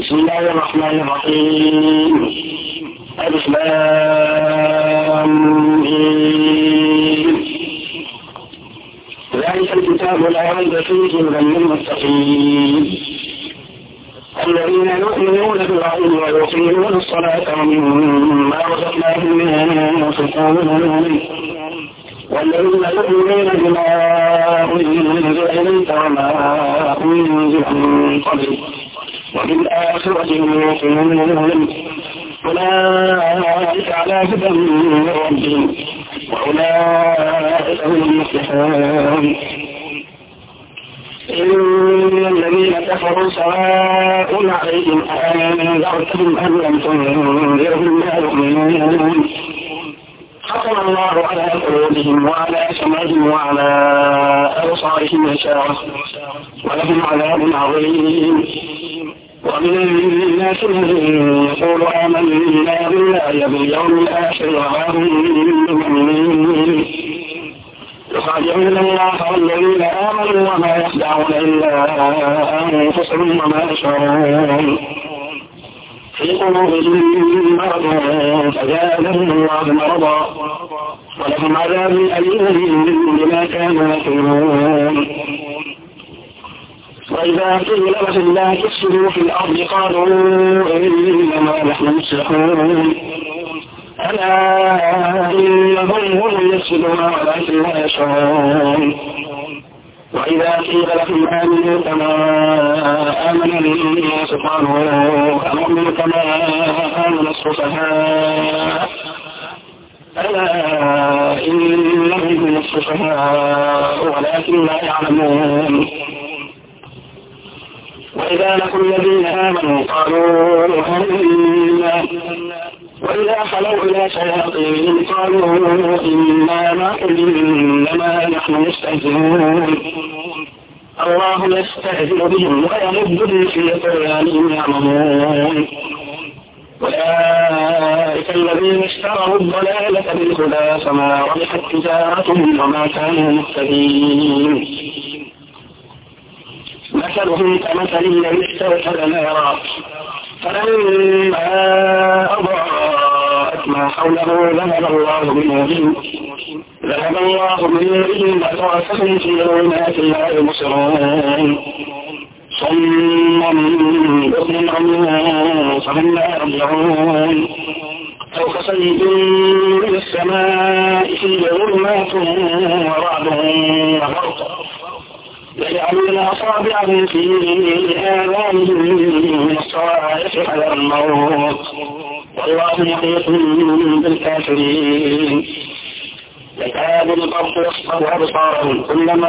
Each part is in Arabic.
بسم الله الرحمن الرحيم. ألف لام ميم. ذلك الكتاب لا ريب فيه هدى للمتقين الذين يؤمنون بالغيب ويقيمون الصلاة ومما رزقناهم ينفقون والذين يؤمنون بما أنزل إليك وما أنزل من قبلك وبالآخرة هم يوقنون أولئك على هدى من ربهم وأولئك هم المفلحون. إن الذين كفروا سواء عليهم أأنذرتهم أم لم تنذرهم لا يؤمنون ختم الله على قلوبهم وعلى سمعهم وعلى أبصارهم غشاوة ولهم عذاب عظيم. ومن الناس من يقول آمنا بالله باليوم الآخر وما هم بمؤمنين يخادعون الله والذين آمنوا وما يخدعون إلا أنفسهم وما يشعرون في قلوبهم مرض فزادهم الله مرضا ولهم عذاب أليم بما كانوا يكفرون. وإذا قيل لهم لا تفسدوا في الأرض قالوا إنما نحن مصلحون ألا إنهم هم يفسدون ولكن لا يشعرون. وإذا قيل لهم آمنوا كما آمن الناس قالوا أنؤمن كما آمن السفهاء ألا إنهم هم السفهاء ولكن لا يعلمون. وإذا لقوا الذين آمنوا قالوا آمنا وإذا خلوا إلى شياطينهم قالوا إنا معكم إنما نحن مستهزئون الله يستهزئ بهم ويمدهم في طغيانهم يعمهون. أولئك الذين اشتروا الضلالة بالهدى فما ربحت تجارتهم وما كانوا مهتدين. مثلهم كمثل الذي استوقد نارا فلما أضاءت ما حوله ذهب الله بنورهم وتركهم في ظلمات لا يبصرون صم بكم عمي فهم لا يرجعون أو كصيد من السماء في ظلمات ورعد وبرق يجعلون أصابعهم في آذانهم من الصواعق حذر الموت والله محيط بالكافرين. يكاد البرق يخطف أبصارهم كلما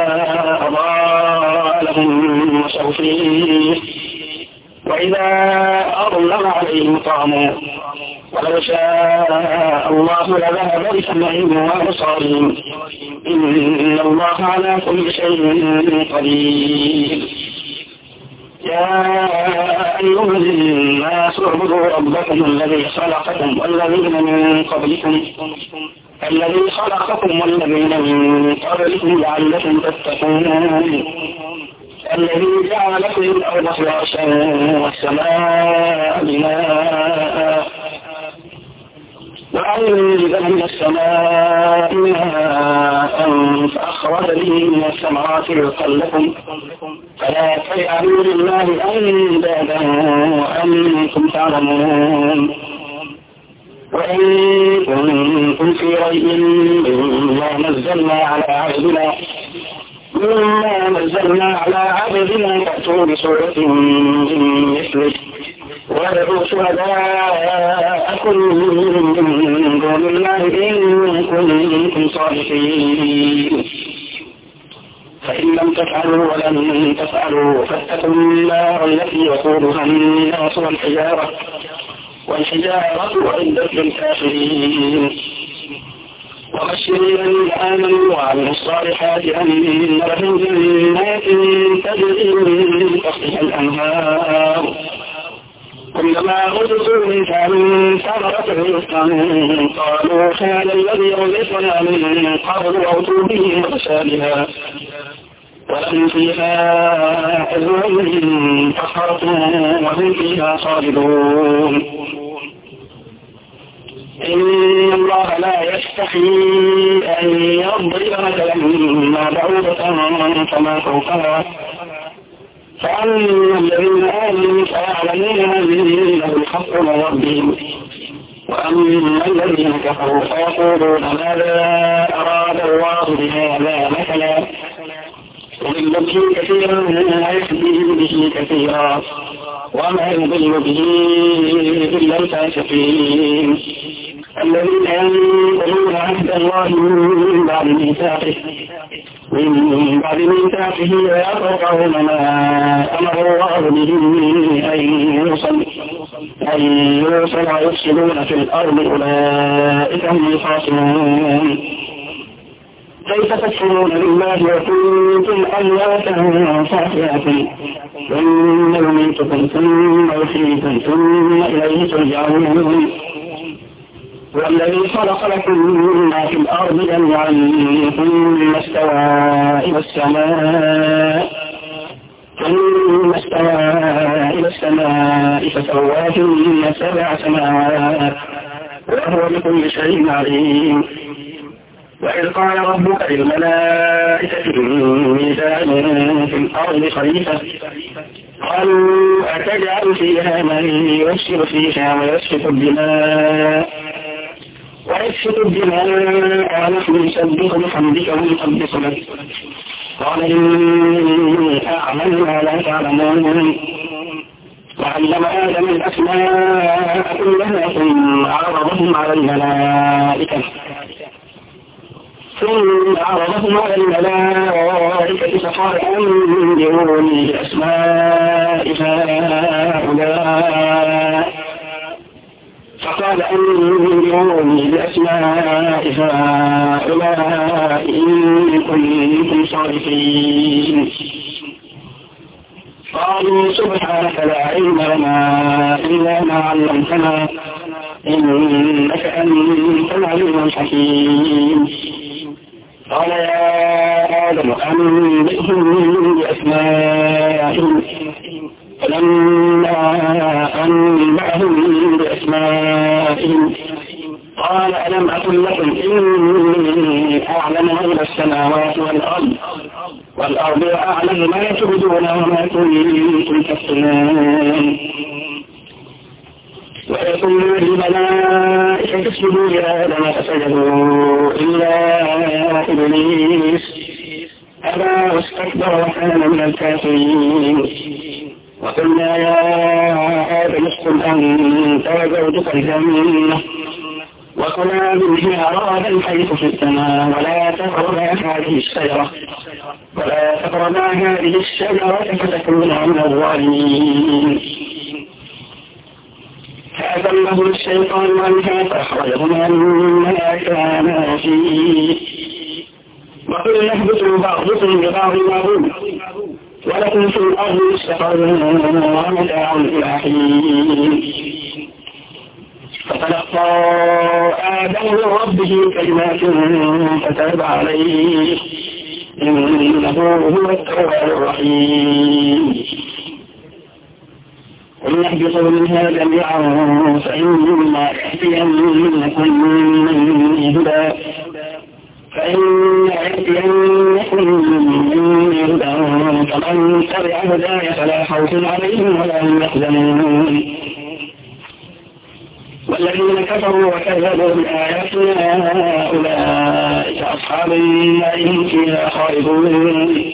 أضاء لهم مشوا فيه وإذا أظلم عليهم قاموا ولو شاء الله لذهب بسمعهم وأبصارهم إن الله على كل شيء قدير. يا أيها الناس اعبدوا ربكم الذي خلقكم والذين من قبلكم لعلكم تتقون الذي جعل لكم الأرض فراشا والسماء بناء وأنزل من السماء ماء فأخرج به من الثمرات رزقا لكم فلا تجعلوا لله أندادا وأنتم تعلمون. وإن كنتم في ريب مما نزلنا على عبدنا فأتوا بسورة من مثله وادعوا شهداءكم من دون الله إن كنتم صادقين فإن لم تفعلوا ولن تفعلوا فاتقوا النار التي وقودها الناس والحجارة أعدت للكافرين. وبشر الذين آمنوا وعملوا الصالحات أن لهم جنات تجري من تحتها الأنهار كلما رزقوا منها من ثمرة رزقا قالوا هذا الذي رزقنا من قبل أوتوا به متشابها ولهم فيها أزواج مطهرة وهم فيها خالدون. إن الله لا يستحيي أن يضرب مثلا ما بعوضة فما فوقها فأما الذين آمنوا فيعلمون أنه الحق من ربهم وأما الذين كفروا فيقولون ماذا أراد الله بهذا مثلا يضل به كثيرا ويهدي به كثيرا وما يضل به إلا الفاسقين الذين ينقضون عهد الله من بعد ميثاقه ويقطعون ما أمر الله به أن يوصل ويفسدون في الأرض أولئك هم الخاسرون. كيف تكفرون بالله وكنتم أمواتا فأحياكم ثم يميتكم ثم يحييكم ثم إليه ترجعون والذي خلق لكم ما في الأرض جميعا ثم استوى إلى السماء فسواهن 7 سماوات وهو بكل شيء عليم. وإذ قال ربك للملائكة إني جاعل في الأرض خليفة قالوا أتجعل فيها من يفسد فيها ويسفك الدماء ونحن نسبح بحمدك ونقدس لك قال إني أعلم ما لا تعلمون. وعلم آدم الأسماء كلها ثم عرضهم على الملائكة فقال أنبئوني بأسماء هؤلاء إن كنتم صادقين. قالوا سبحانك لا علم لنا إلا ما علمتنا إنك أنت العليم الحكيم. قال يا آدم أنبئهم بأسمائهم فلما أنبأهم بأسمائهم قال ألم أقل لكم إني أعلم غيب السماوات والأرض وأعلم ما تبدون وما كنتم تكتمون. ويقول للملائكة اسجدوا لآدم فسجدوا إلا إبليس أبى واستكبر وكان من الكافرين. وقلنا يا آدم اسكن أنت وزوجك الجنة وكلا منها رغدا حيث شئتما ولا تقربا هذه الشجرة فتكونا من الظالمين. فأذله الشيطان عنها فأخرجهما مما كانا فيه وقلنا اهبطوا بعضكم ببعض عدو ولكم في الأرض مستقر ومتاع إلى حين. فتلقى آدم من ربه كلمات فتاب عليه إنه هو التواب الرحيم. قل اهبطوا منها جميعا فإما يأتينكم مني هدى فمن تبع هداي فلا خوف عليهم ولا هم يحزنون. والذين كفروا وكذبوا بآياتنا أولئك أصحاب النار هم فيها خالدون.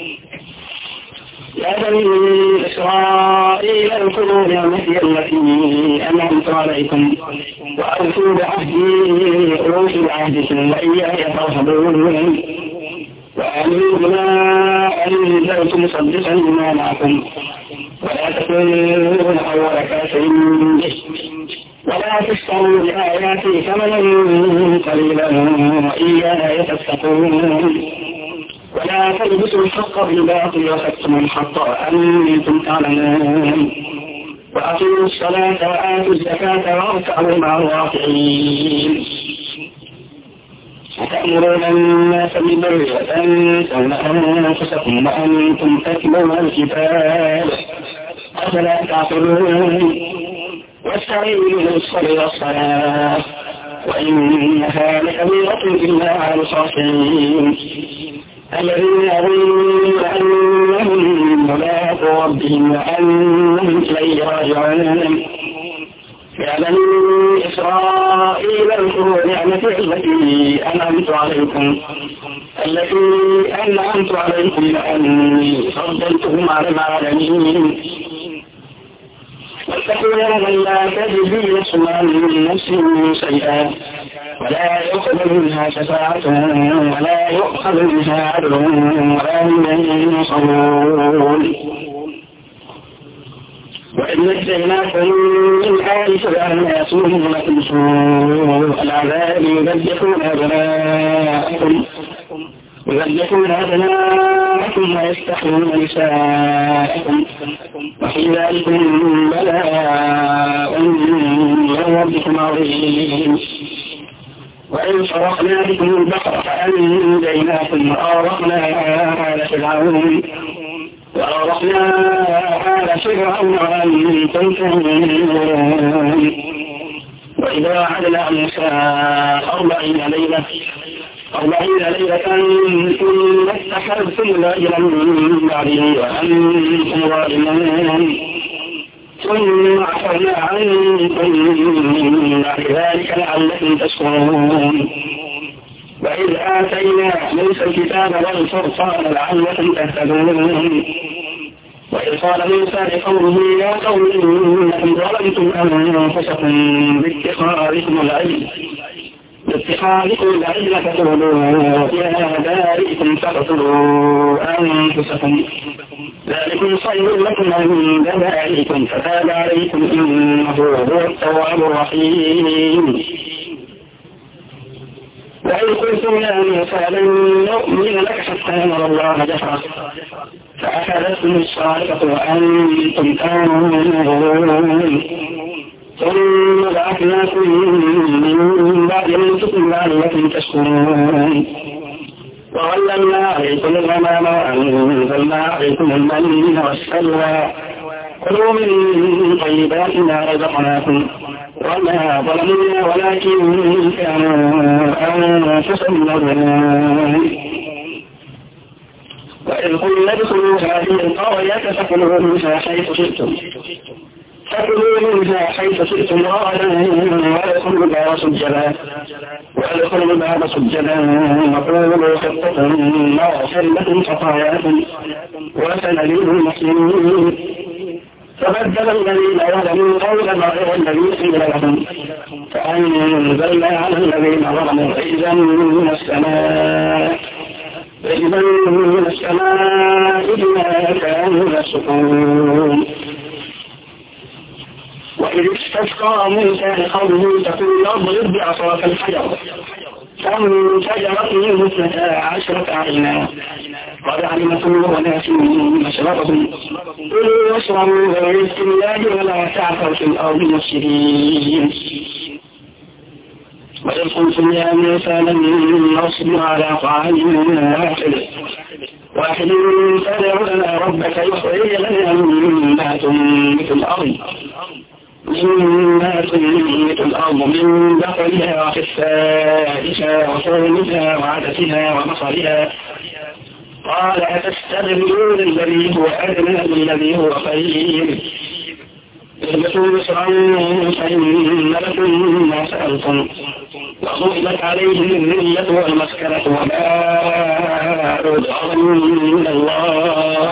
يا بني إسرائيل اذكروا نعمتي التي أنعمت عليكم وأوفوا بعهدي أوف بعهدكم وإياي فارهبون. وآمنوا بما أنزلت مصدقا لما معكم ولا تكونوا أول كافر به ولا تشتروا بآياتي ثمنا قليلا وإياي تتقون. ولا تلبسوا الحق بالباطل وتكتموا الحق وأنتم تعلمون. وأقيموا الصلاة وآتوا الزكاة واركعوا مع الراكعين. وتأمرون الناس بالبر وتنسون أنفسكم وأنتم تتلون الكتاب أفلا تعقلون واستعينوا بالصبر والصلاة وإنها لكبيرة إلا على الخاشعين الذين يظنون أنهم ملاقو ربهم وأنهم إليه راجعون يا بني إسرائيل اذكروا نعمتي التي أنعمت عليكم لأني فضلتكم على العالمين واتقوا يوما لا تجزي نفس عن نفس شيئا ولا يؤخذ منها شفاعة ولا يؤخذ منها عدل ولا هم ينصرون وإن نجيناكم من آل فرعون يسومون لكم سوء العذاب يذبحون أبناءكم ويستحيون نساءكم وفي ذلكم بلاء من ربكم عظيم وإن فرقنا بكم البحر فأنجيناكم وأغرقنا آل فرعون وأنتم تنظرون وإذا وعدنا موسى 40 ليلة ثم اتخذتم العجل من بعده وأنتم ظالمون ثم عفونا عنكم من بعد ذلك لعلكم تشكرون وإذ آتينا موسى الكتاب والفرقان لعلكم تهتدون وإذ قال موسى لقومه يا قوم إنكم ظلمتم أنفسكم باتخاذكم العجل فتولوا يا بارئكم فاقتلوا أنفسكم ذلكم خير لكم عند بارئكم فتاب عليكم إنه هو التواب الرحيم وإن قلتم يا موسى لن نؤمن لك حتى نرى الله جهرا فأخذتكم الصاعقة وأنتم تنظرون ثم بعثناكم من بعد موتكم لعلكم تشكرون وظللنا عليكم الغمام وأنزلنا عليكم المن والسلوى كلوا من طيبات ما رزقناكم وما ظلمنا ولكن كانوا أنفسهم يظلمون وإذ قلنا ادخلوا هذه القرية فكلوا منها حيث شئتم رغدا وادخلوا الباب سجدا وقولوا حطة نغفر لكم خطاياكم وسنزيد المحسنين فبدل الذين ظلموا قولا غير الذي قيل لهم فأنزلنا على الذين ظلموا رجزا من السماء بما كانوا يفسقون وإذ استسقى موسى لقومه تقول اضرب بعصاك الحجر فانفجرت منه 12 عينا قد علم كل أناس مشربهم كلوا واشربوا برزق الله ولا تعثوا في الأرض مفسدين وإذ قلتم يا موسى لن نصبر على طعام واحد فادع لنا ربك يخرج لنا مما تنبت الأرض من بقلها وخفائها وفومها وعدسها وبصلها قال أتستبدلون الذي هو أدنى بالذي هو خير اهبطوا مصرا فإن لكم ما سألتم وضربت عليهم الذلة والمسكنة وباءوا بغضب من الله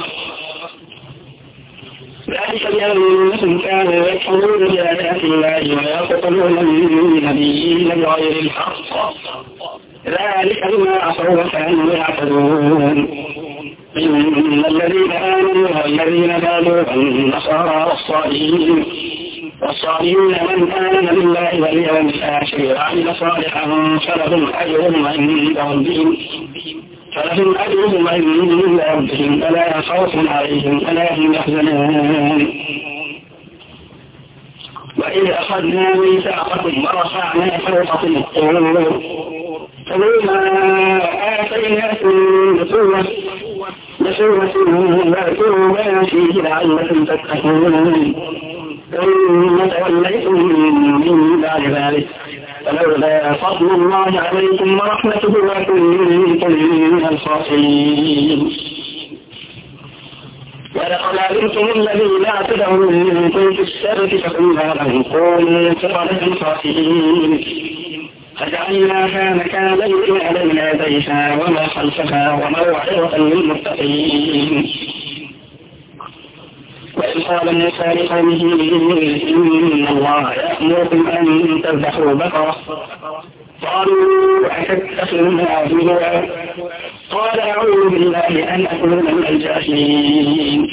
ذلك بأنهم كانوا يكفرون بآيات الله ويقتلون النبيين بغير الحق ذلك بما عصوا وكانوا يعتدون إن الذين آمنوا والذين هادوا والنصارى والصالحين من آمن بالله واليوم الآخر وعمل صالحا فلهم أجرهم عند ربهم فلا خوف عليهم ولا هم يحزنون وإذ أخذنا ميثاقكم ورفعنا فوقكم الطور فبما آتيناكم بسورة ذاكروا ما فيه لعلكم تتقون ثم توليتم من بعد ذلك فلولا فضل الله عليكم ورحمته لكنتم من الخاسرين. ولقد علمتم الذين اعتدوا منكم في السبت فقلنا لهم كونوا قردة خاسرين فجعلناها نكالا لما بين يديها وما خلفها وموعظة للمتقين. وإذ قال موسى لقومه إن الله يأمركم أن تذبحوا بقرة قالوا أتتخذنا هزوا قال أعوذ بالله أن أكون من الجاهلين.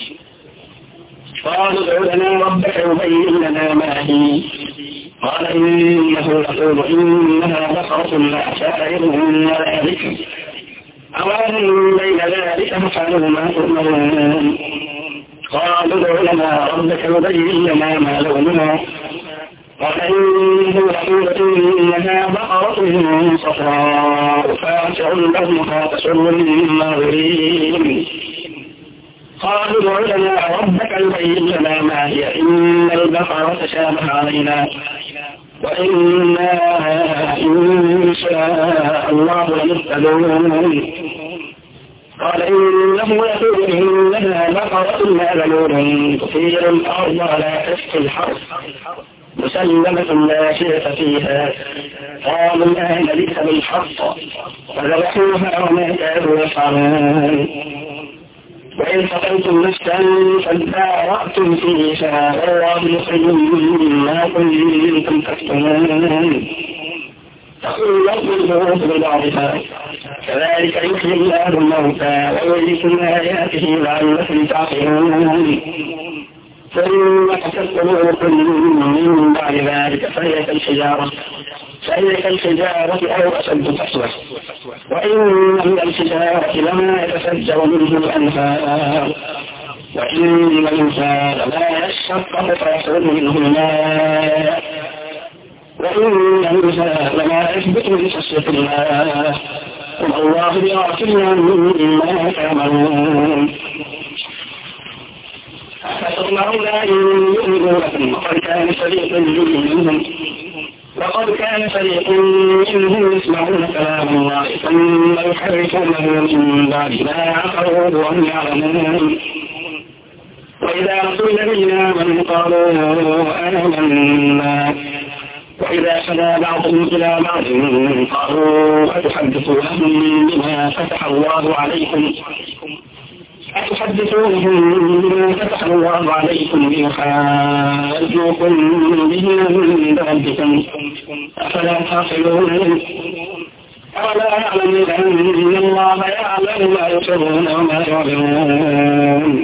قالوا ادع لنا ربك يبين لنا ما هي قال إنه يقول إنها بقرة لا شائر ولا بكر أوان بين ذلك فافعلوا ما تؤمرون. قالوا ادع لنا ربك يبين لنا ما لونها قال إنه يقول إنها بقرة صفراء فاقع لونها تسر الناظرين. قالوا ادع لنا ربك يبين لنا ما هي إن البقرة تشابه علينا وإنا إن شاء الله لمهتدون. قال إنه يقول إنها بقرة لا ذلول تثير الأرض ولا تسقي الحرث مسلمة لا شيء فيها. قالوا الآن ليس بالحق فذبحوها وما كانوا يفعلون. وإن قتلتم نفسا فادارأتم فيها والله مخرج ما كنتم تكتمون. تقول الظروف ببعضها كذلك يحيي الله الموتى ويريكم آياته لعلكم تعقلون. ثم قست قلوبكم من بعد ذلك فهي كالحجارة أو أشد قسوة وإن من الحجارة لما يتفجر منه الأنهار وإن منها لما يشقق فيخرج منه الماء وإن منها لما يثبت من خشية الله والله بغافل عما تعملون. أفتطمعون أن يؤمنوا لكم وقد كان فريق منهم يسمعون كلام الله ثم يحرفونه من بعد ما عقلوه وهم يعلمون. وإذا لقوا الذين آمنوا قالوا آمنا وإذا خلا بعضهم إلى بعض قالوا أتحدثونهم بما فتح الله عليكم ليحاجوكم به عند ربكم أفلا تعقلون. أولا يعلم أن الله يعلم ما يسرون وما يعلمون.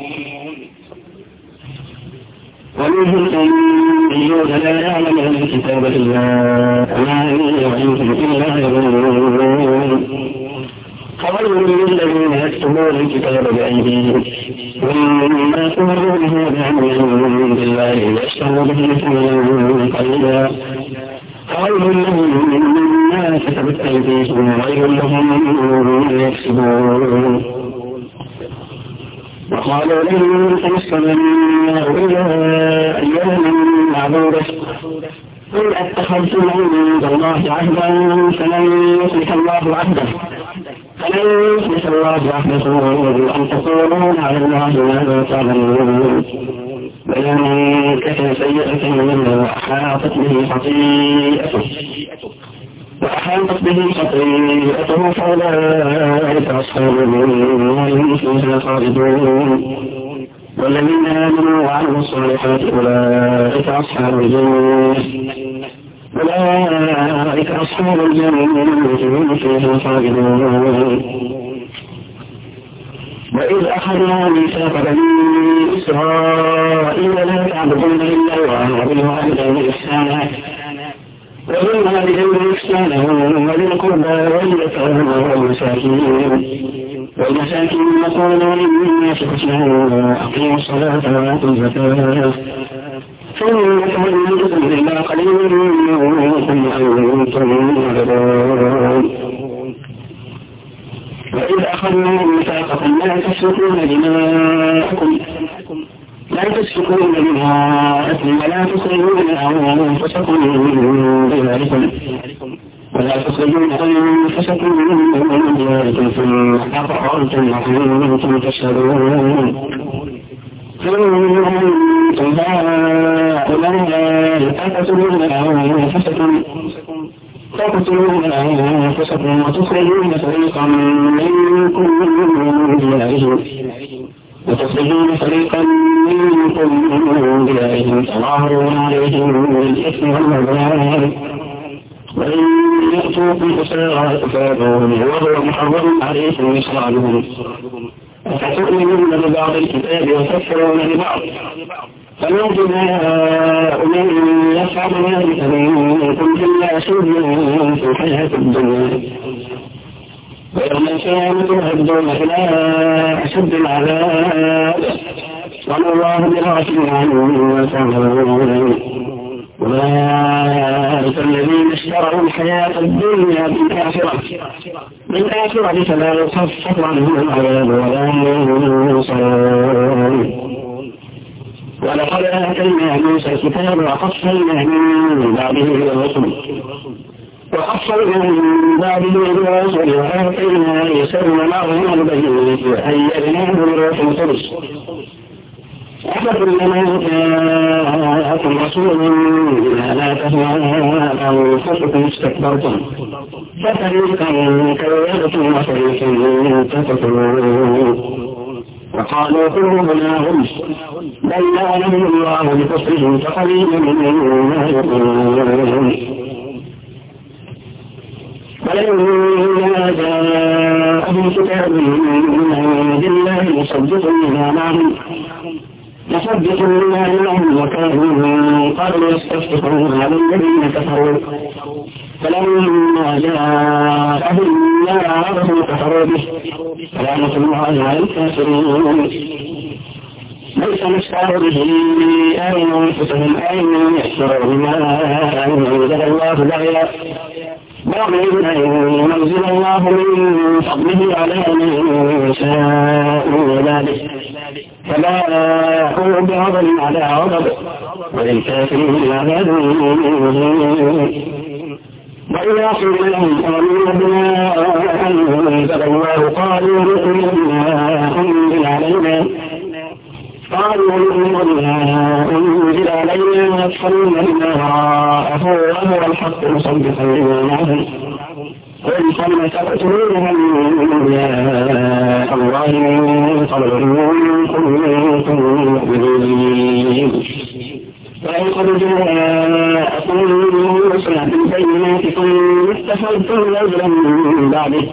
ومنهم أميون لا يعلمون الكتاب إلا أماني إلا يظنون. فويل للذين يكتبون الكتاب بأيديهم وما تمروا به بعلم بالله يشتروا به ثمنا قليلا فويل لهم مما كتبت أيديهم وويل لهم مما يكسبون. وقالوا لن تمسنا النار إلا أياما معدودة قل أتخذتم عند الله عهدا فلن يخلف الله عهده أن تقولون على الله ما لا تعلمون. ومن كسب سيئة منه وأحاطت به خطيئته فأولئك أصحاب النار هم فيها خالدون. والذين آمنوا وعملوا الصالحات أولئك أصحاب الجنة هم فيها خالدون. وإذ أخذنا ميثاق بني إسرائيل لا تعبدون إلا الله وبالوالدين إحسانا وذي القربى واليتامى والمساكين يقولون للناس حسنا أقيموا الصلاة وآتوا الزكاة ثم تولوا إلا قليلا منكم وأنتم معرضون. تسفكون دماءكم ولا تخرجون أنفسكم من دياركم من دياركم ثم أقررتم وأنتم تشهدون أنتم هؤلاء تقتلون أنفسكم وتخرجون فريقا منكم من ديارهم تظاهرون عليهم بالإثم والعدوان وإن يأتوكم أسارى تفادوهم وهو محرم عليكم إخراجهم أفتؤمنون ببعض الكتاب وتكفرون ببعض فما جزاء من يفعل ذلك منكم إلا خزي في الحياة الدنيا ويوم القيامة يردون إلى أشد العذاب وما الله بغافل عما تعملون أولئك الذين اشتروا الحياة الدنيا بالآخرة فلا يخفف عنهم العذاب ولا هم ينصرون ولقد آتينا موسى الكتاب وقصينا من بعده الرسل وآتينا عيسى ابن مريم البينات وأيدناه بروح القدس أفكلما جاءكم رسول بما لا تهوى أنفسكم استكبرتم ففريقا كذبتم وفريقا تقتلون وقالوا قلوبنا غلف بل لعنهم الله بكفرهم فقليلا ما يؤمنون ولما جاءهم كتاب من عند الله مصدق لما معهم وكانوا من قبل يستفتحون على الذين كفروا فلما جاءهم ما عرفوا كفروا به فلعنة الله على الكافرين ليس نشعر به أنفسهم أن يشتروا بما أنزل الله بغيا بغيا أن ينزل الله من فضله على من يشاء من عباده فباءوا بغضب على غضب وللكافرين عذاب مهين وإذا قيل لهم آمنوا بما أنزل الله قالوا نؤمن بما أنزل علينا ويكفرون بما وراءه وهو الحق مصدقا لما معهم قل فلم تقتلون أنبياء الله من قبل إن كنتم مؤمنين وقد جاءكم موسى بالبينات ثم اتخذتم العجل من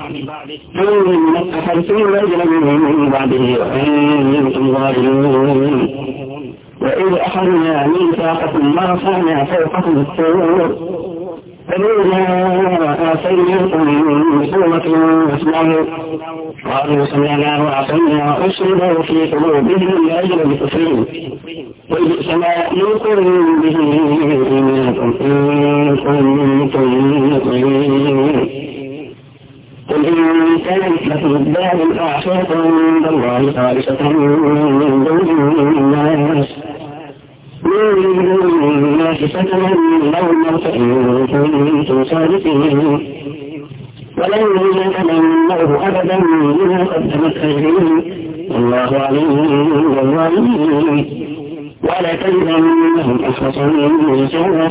بعده وأنتم ظالمون وإذ أخذنا ميثاقكم ورفعنا فوقكم الطور فلولا آتيناكم سورة واسمعوا قالوا سمعنا وعصينا وأشربوا في قلوبهم العجل بكفرهم وبئس ما يأمركم به إيمانكم إن كنتم مؤمنين قل إن كانت لكم الدار الآخرة عند الله خالصة من دون الناس فتمنوا الموت إن كنتم صادقين ولن يتمنوه أبدا بما قدمت أيديهم والله عليم بالظالمين ولا تجدنهم أحرص الناس على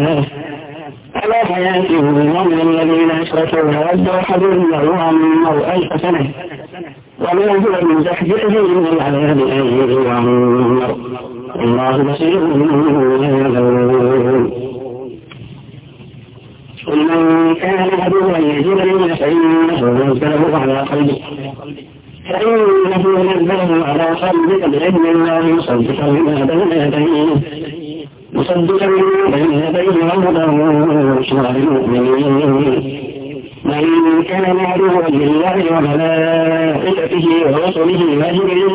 حياة ومن الذين أشركوا ود أحدهم لو عمروا 1000 سنة وما هو من زحزحه من العذاب أن يعمر الله بصير بما يعملون قل من كان عدوا لجبريل فإنه نزله على قلبك بإذن الله مصدقا لما بين يديه وهدى وبشرى للمؤمنين من كان عدوا لله وملائكته ورسله وجبريل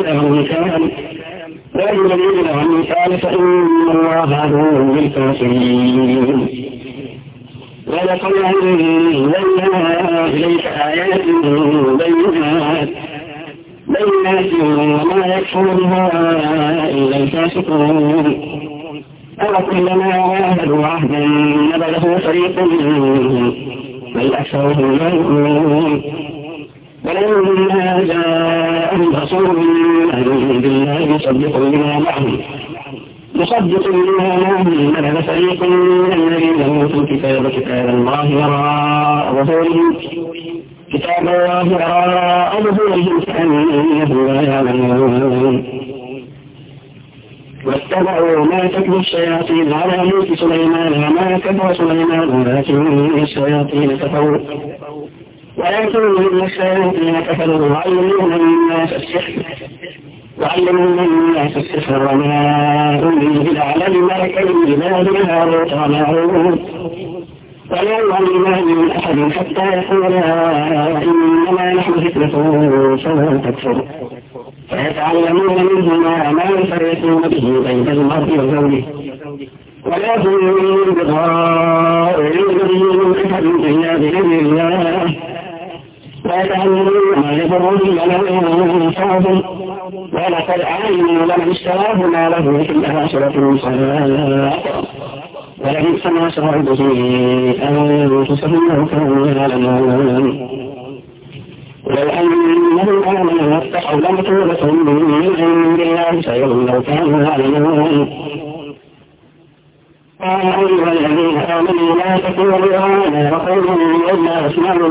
وميكال فإن الله عدو للكافرين ولقد أنزلنا إليك آيات بينات بينات وما يكفر بها إلا الفاسقون أوكلما عاهدوا عهدا نبذه فريق منهم بل أكثرهم لا يؤمنون ولما جاءهم رسول من عند الله مصدق لما معهم نبذ فريق من الذين أوتوا الكتاب كتاب الله وراء ظهورهم كأنهم لا يعلمون واتبعوا ما تتلو الشياطين على ملك سليمان وما كفر سليمان ولكن الشياطين كفروا يعلمون الناس السحر وما أنزل على الملكين ببابل هاروت وماروت ولا يعلمان من أحد حتى يقولا إنما نحن فتنة فلا تكفر فيتعلمون منهما ما يفرقون به بين المرء وزوجه ولا هم بضائرين به من أحد إلا بإذن الله ويتعلمون ما يضرهم ولا ينفعهم ولقد علموا لمن اشتراه ما له في الآخرة من خلاق ولبئس ما شرعوا به أنفسهم لو كانوا يعلمون ولو أنهم آمنوا واتقوا لمثوبة من عند الله خير لو كانوا يعلمون يا أيها الذين آمنوا لا تقولوا لنا وقولوا إنا أسمعوا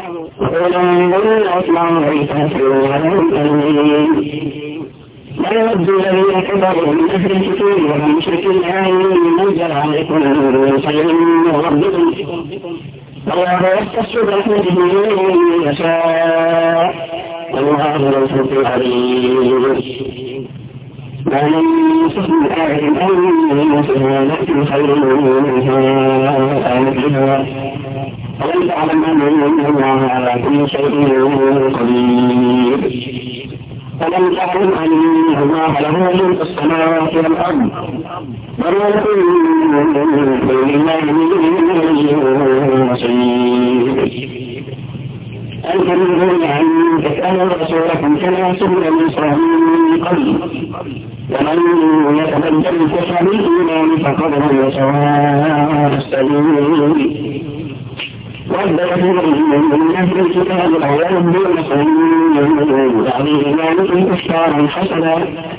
ويكافروا عليهم أمين لا يود الذين كفروا من أهل الكتاب والمشركين أن ينزل عليكم من خير من ربكم والله يختص برحمته من يشاء والله ذو الفضل العظيم ما ننسخ من آية أو ننسخها نأتي بخير منها أو مثلها ألم تعلم أن الله على كل شيء قدير ألم تعلم أن الله له ملك السماوات والأرض وما لكم من دون الله من نصير أن تريدون أن تسألوا رسولكم كما سئل موسى من قبل ومن يتبدل الكفر بالإيمان فقد ضل سواء السبيل ود كثير من أهل الكتاب لو يردونكم من بعد إيمانكم كفارا حسنا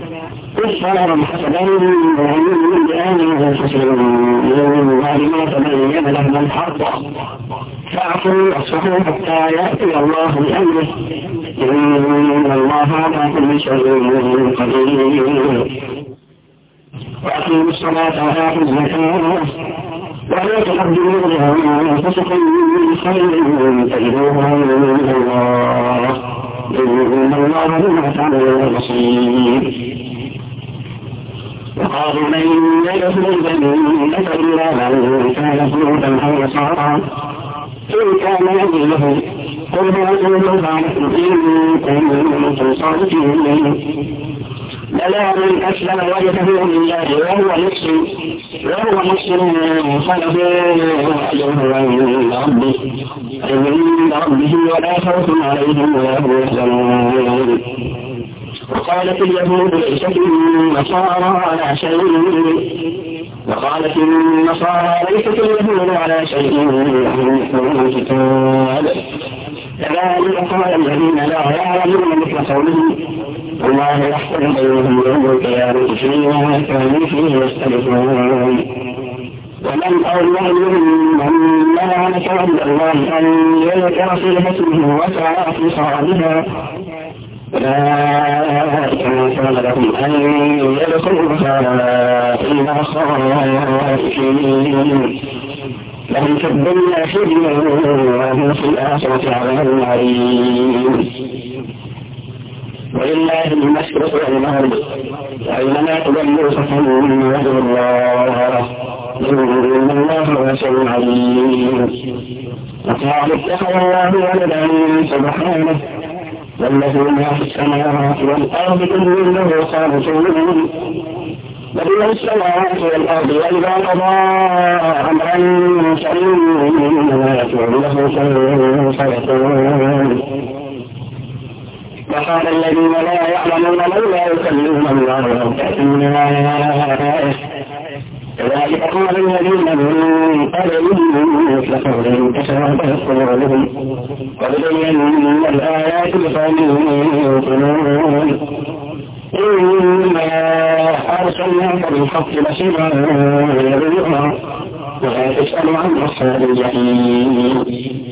من بأنفسهم من بعد ما تبين لهم الحق فاعفوا واصفحوا حتى يأتي الله بأمره إن الله على كل شيء قدير وأقيموا الصلاة وآتوا الزكاة ولا تقدموا لأنفسكم من خير تجدوه من الله إن الله بما تعملون بصير وقالوا من يدخل الجنة إلا من كان هودا أو نصارى إن كان يدخله قل هو عنكم إن كنتم صادقين بلى من أسلم وجهه لله وهو مسلم فله أجره عند ربه ولا خوف عليهم ولا هم يحزنون وقالت اليهود ليست النصارى على شيء على شيء وهم يحملون الكتاب كذلك قال الذين لا يعلمون مثل قولهم والله يحكم بينهم يوم القيامة فيما كانوا فيه يختلفون ومن أظلم ممن منع مساجد الله أن يذكر فيها اسمه وسعى في صعبها أولئك ما كان لهم أن يدخلوها إلا خائفين لهم في الدنيا خزي وهم في الآخرة عذاب عليم ولله المشرق والمغرب أينما تولوا فثم وجه الله إن الله واسع عليم وقالوا اتخذ الله ولدا سبحانه والله ما في السماوات والأرض كل له قانتون بديع السماوات والأرض وإذا قضى أمرا فإنما يكون له كن فيكون وقال الذين لا يعلمون لولا يكلمنا الله أو تأتينا آية كذلك قال الذين من قبلهم مثل قولهم تشابهت قلوبهم قد بينا الآيات لقوم يوقنون إنا أرسلناك بالحق بشيرا ونذيرا ولا تسأل عن أصحاب الجحيم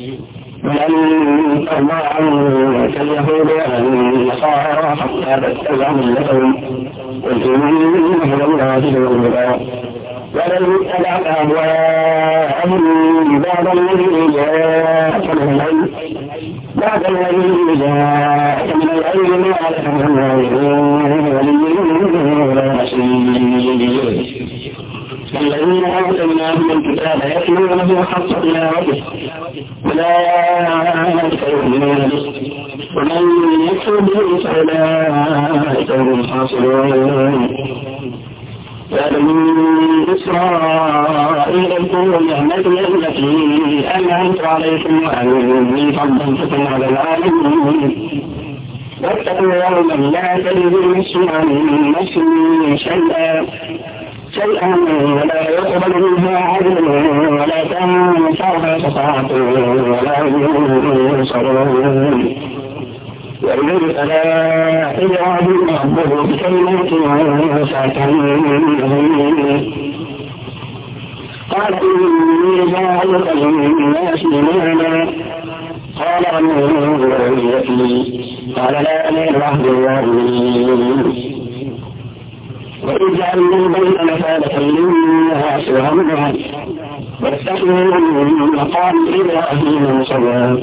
ولن ترضى عنك اليهود والنصارى حتى تتبع ملتهم قل إن هدى الله هو الهدى ولن اتبعت أهواءهم بعد الذي جاءك من العلم ما لك من ولا نصير الذين آتيناهم الكتاب يتلونه حق تلاوته أولئك يؤمنون به ومن يكفر به فأولئك هم الخاسرون يا بني إسرائيل اذكروا نعمتي التي أنعمت عليكم وأني فضلتكم على العالمين واتقوا يوما لا تجزي نفس عن نفس شيئا ولا يقبل منها عدل ولا تنفعها شفاعة ولا ينصرون وإذ ألا إبراهيم ربه بكلمات فأتمهن قال إني جاعلك للناس إماما قال ومن ذريتي قال لا ينال عهد الظالمين وإذ جعلنا البيت مثابة للناس وأمنا واتخذوا من مقام إبراهيم مصلى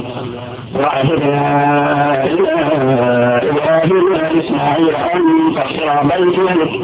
وعهدنا إلى إبراهيم وإسماعيل أن تحفر بيتي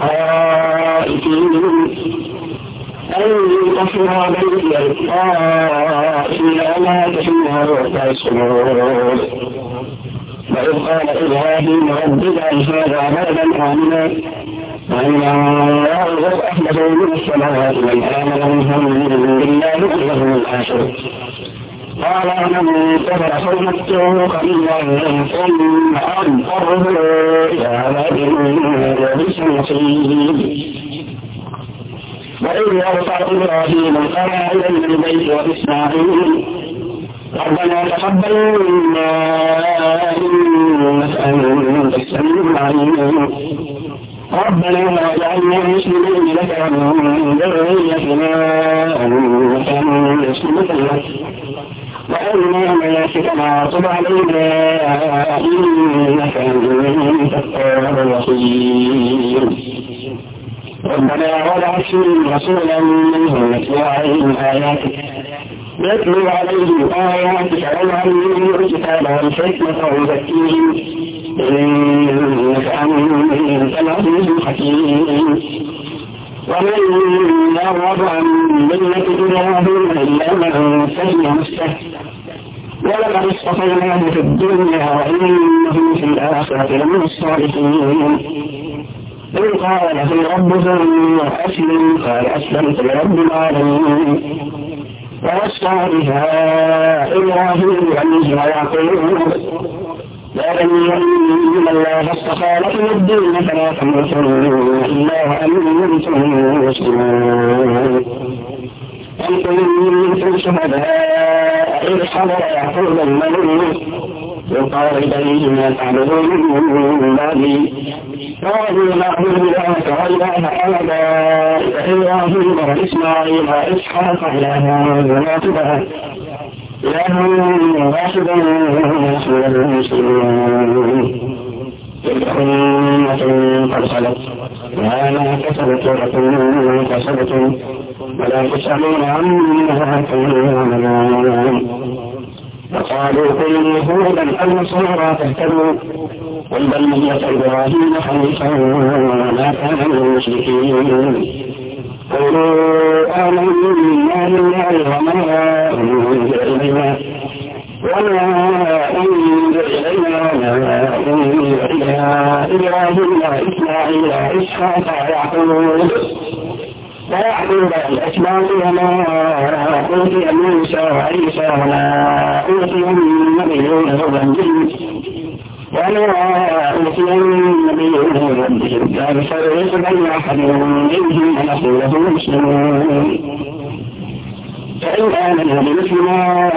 للطائفين ولا تحمل وتسرور وإذ قال إبراهيم رب اجعل هذا بلدا آمنا وإن يرزق أهله من السماوات والآمن منهم بالله واليوم الآخر قال من كفر فلنتبعه قليلا ثم أضطره إلى عذاب وبئس المصير وإذ يرفع إبراهيم القواعد من البيت وإسماعيل ربنا تقبل منا إنك أنت السميع العليم ربنا واجعلنا مسلمين لك ومن ذريتنا أمة مسلمة لك وأرنا مناسكنا وتب علينا إنك أنت التواب الرحيم ربنا وابعث فيهم رسولا منهم يتلو عليهم آياتك ويعلمهم الكتاب والحكمة ويزكيهم إنك أنت العزيز الحكيم ومن يرغب عن ملة إبراهيم إلا من سلم نفسه ولقد اصطفيناه في الدنيا وإنه في الآخرة لمن الصالحين إذ قال له ربه أسلم قال أسلمت لرب العالمين ووصى بها إبراهيم بنيه ويعقوب يا بني إن الله اصطفى لكم الدين فلا تموتن إلا وأنتم مسلمون أم كنتم شهداء إذ حضر يعقوب الموت وقال إليه ما تعبدون من بعدي قالوا نعبد إلهك وإله آبائك إبراهيم وإسماعيل وإسحاق إلها واحدا ونحن له مسلمون تلك أمة قد خلت وما كسبت ولكم كسبتم ولا تسألون عما كانوا يعملون وقالوا كونوا هودا أو نصارى تهتدوا قل بل ملة إبراهيم حنيفا وما كان من المشركين قولوا آمنا بالله وما أنزل إلينا وما أنزل إلى إبراهيم وإسماعيل وإسحاق ويعقوب الأسباط وما أوتي موسى وعيسى وما أوتي النبيون من ربهم وما أوتي النبيون من ربهم لا نفرق بين أحد منهم ونحن له مسلمون فإن آمنوا بمثل ما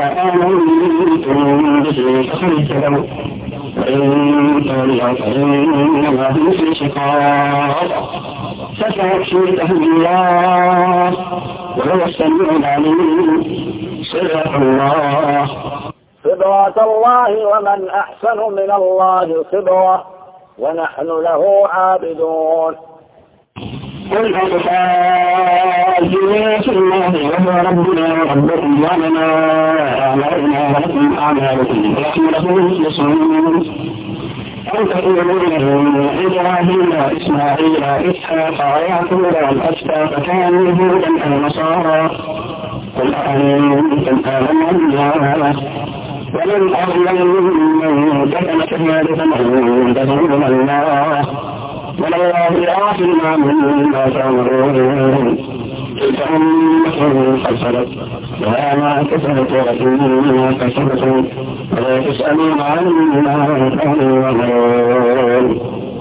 آمنتم به فقد اهتدوا وإن تولوا فإنما هم في شقاق فسيكفيكهم الله وهو السميع العليم صدق الله. صبغة الله ومن أحسن من الله صبغة ونحن له عابدون. قل أتحاجون في الله وهو ربنا وربكم ولنا أعمالنا ولكم أعمالكم ونحن له مخلصون. أن تقولون إبراهيم وإسماعيل وإسحاق ويعقوب والأسباط كانوا يهودا أو نصارى قل أأنتم أعلم الله ومن أظلم ممن كتم شهادة عنده من الله والله يعلم عما تعملون. تلك أمة قد خلت لها ما كسبت ولكم ما كسبتم ولا تسألون عما كانوا يعملون.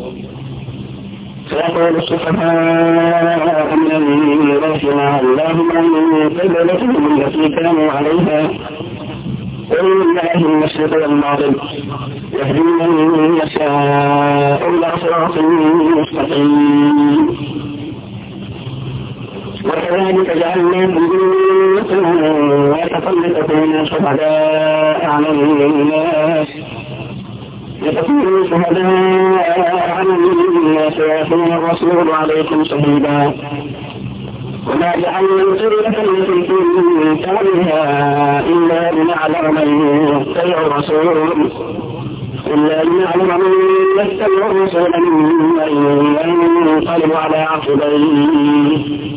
سيقول السفهاء من الناس ما اللهم عن قبلتهم التي كانوا عليها قل لله المشرق والمغرب يهدي من يشاء إلى صراط مستقيم. وكذلك جعلناكم أمة وتخلفكم شهداء على الناس لتكونوا شهداء على الناس ويكون الرسول عليكم شهيدا. وما جعلنا القبلة التي كنت عليها إلا لنعلم من يتبع الرسول ممن ينقلب على عقبيه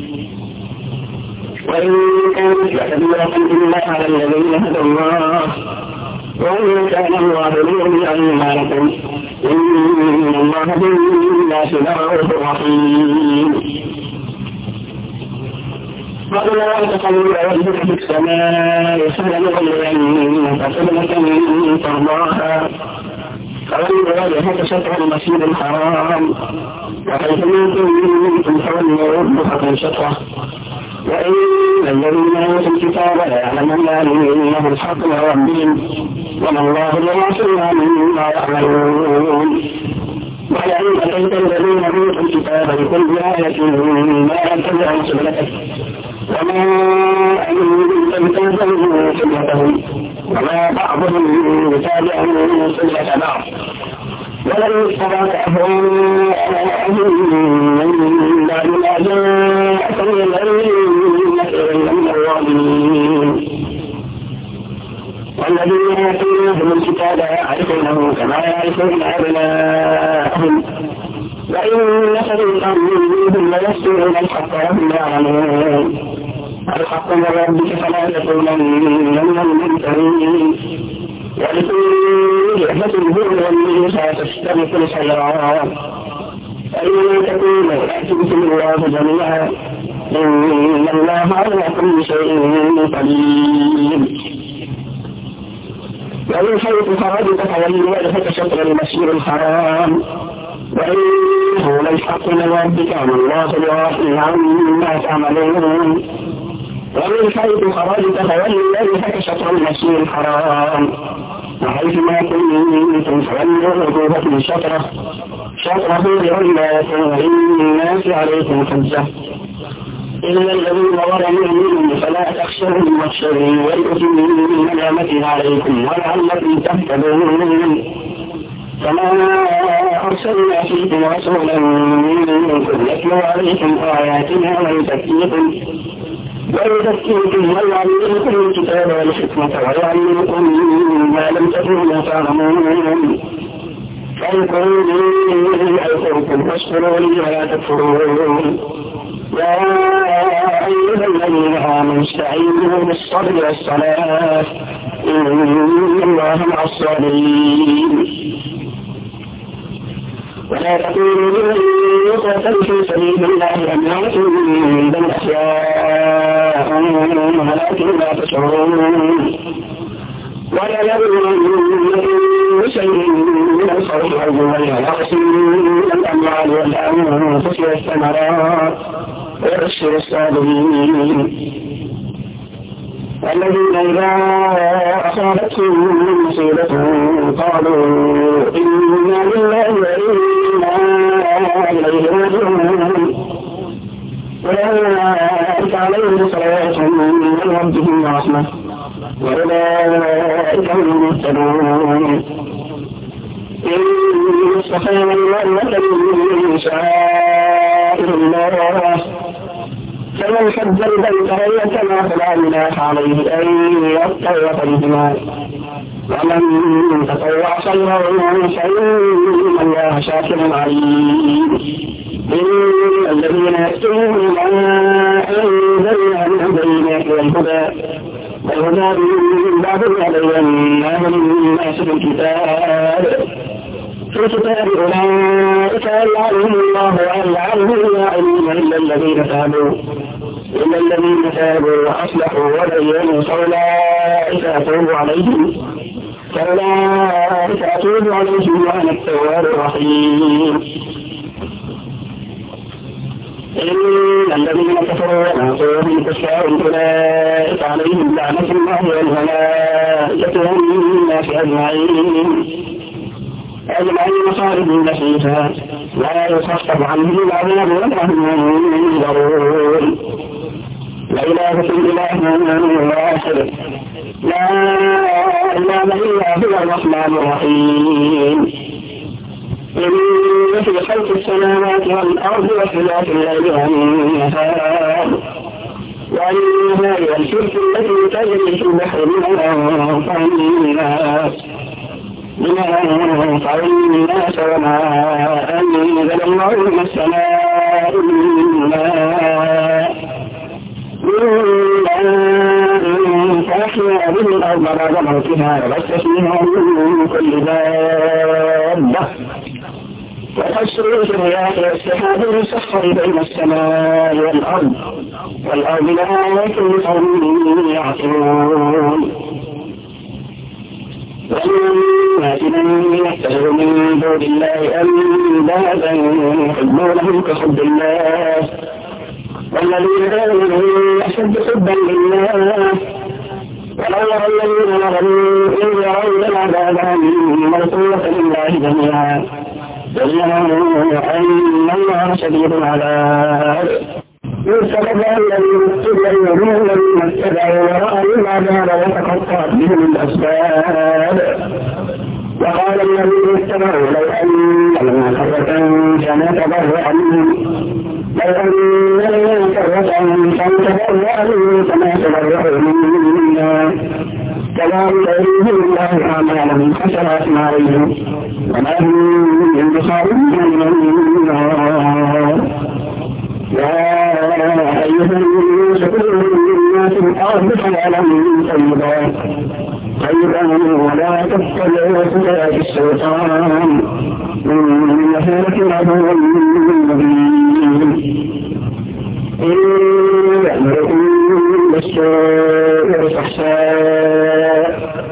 وإن كانت لكبيرة إلا على الذين هدى الله وإن كان الله ليغني أيمانكم إن الله بالناس لرؤوف رحيم. قال لا تقلب وجهك في السماء فلنغيرنك قبلة ترضاها فولوا وجهك شطر المسجد الحرام وحيث كنتم فولوا وجوهكم شطره وإن الذين أوتوا الكتاب ليعلمون أنه الحق من ربهم وما الله بغافل عما يعملون. ولئن أتيت الذين أوتوا الكتاب بكل آية ما يتبعوا قبلتك وما أنت بتابع قبلتهم وما بعضهم بتابع قبلة بعض ولئن اتبعت أهواءهم من بعد ما جاءك من العلم إنك من الظالمين. والذين آتيناهم الكتاب يعرفونه كما يعرفون أبناءهم وإن فريقا منهم ليسمعون الحق وهم يعلمون. الحق من ربك فلا تكونن من الممترين ولكل جهة هدى ستستبق الخيرات فإن تكونوا يأتيكم الله جميعا إن الله على كل شيء قدير. ومن حيث خرجت فولي وجهك شطر المسجد الحرام وإنه للحق من ربك والله بغافل عما تعملون. ومن حيث خرجت فولي وجهك شطر المسجد الحرام وحيث ما كنتم فولوا وجوهكم شطره لعلكم وللناس عليكم حجة إلا الذين ظلموا منهم فلا تخشوهم واخشوني ولأتم نعمتي عليكم ولعلكم تهتدون. كما أرسلنا فيكم رسولا منكم يتلو عليكم آياتنا ويزكيكم ويعلمكم الكتاب والحكمة ويعلمكم ما لم تكونوا تعلمون. فاذكروني أذكركم واشكروا لي ولا تكفرون. يا أيها الذين آمنوا استعينوا بالصبر والصلاة إن الله مع الصابرين. ولا تكونوا لمن يقتل في سبيل الله أموات بل أحياء ولكن لا تشعرون. ولنبلونكم بشيء ونقص من الأموال والأنفس والثمرات وبشر الصابرين الذين إذا أصابتهم مصيبة قالوا إنا لله وإنا إليه راجعون أولئك عليهم صلوات من ربهم ورحمة وأولئك هم المهتدون إن الصفا والمروة من شعائر الله فمن حج البيت فليتمع فلا جناح عليه أن يطوف بهما ومن تطوع خيرا فإن الله شاكر عليم إن الذين يكتمون ما أنزلنا من البينات والهدى من بعد ما بيناه للناس في الكتاب أولئك يلعنهم الله ويلعنهم اللاعنين إلا الذين تابوا وأصلحوا وبينوا فأولئك أتوب عليهم وأنا التواب الرحيم إن الذين كفروا وماتوا بالكفار أولئك عليهم لعنة الله والملائكة والناس أجمعين خالدين فيها لا يخفف عنهم العذاب ولا هم ينذرون وإلهكم إله واحد لا إله إلا هو الرحمن الرحيم إن في خلق السماوات والأرض واختلاف الليل والنهار والفلك التي تجري في البحر بما ينفع الناس وما أنزل الله من السماء من ماء فأحيا به الأرض بعد موتها وبث فيها من كل دابة وتسريف الرياح والسحاب المسخر بين السماء والأرض لآيات لقوم يعقلون والناس من يتخذ من دون الله أندادا يحبونهم كحب الله والذين آمنوا أشد حبا لله ولو يرى الذين ظلموا إذ يرون العذاب أن القوة لله جميعا أن الله شديد العذاب يرسل الذين اتبعوا الذين اتبعوا ورأوا العذاب وتقطعت بهم الأسباب وقال الذين اتبعوا لو أن لنا كرة فنتبرأ منهم كما تبرأوا منا كذلك يريهم الله أعمالهم حسرات عليهم وما هم بخارجين من النار يا أيها الناس كلوا مما في الأرض حلالا طيبا ولا تتبعوا سبلات الشيطان إنه لكم عدو مبين إن يأمركم بالسوء والفحشاء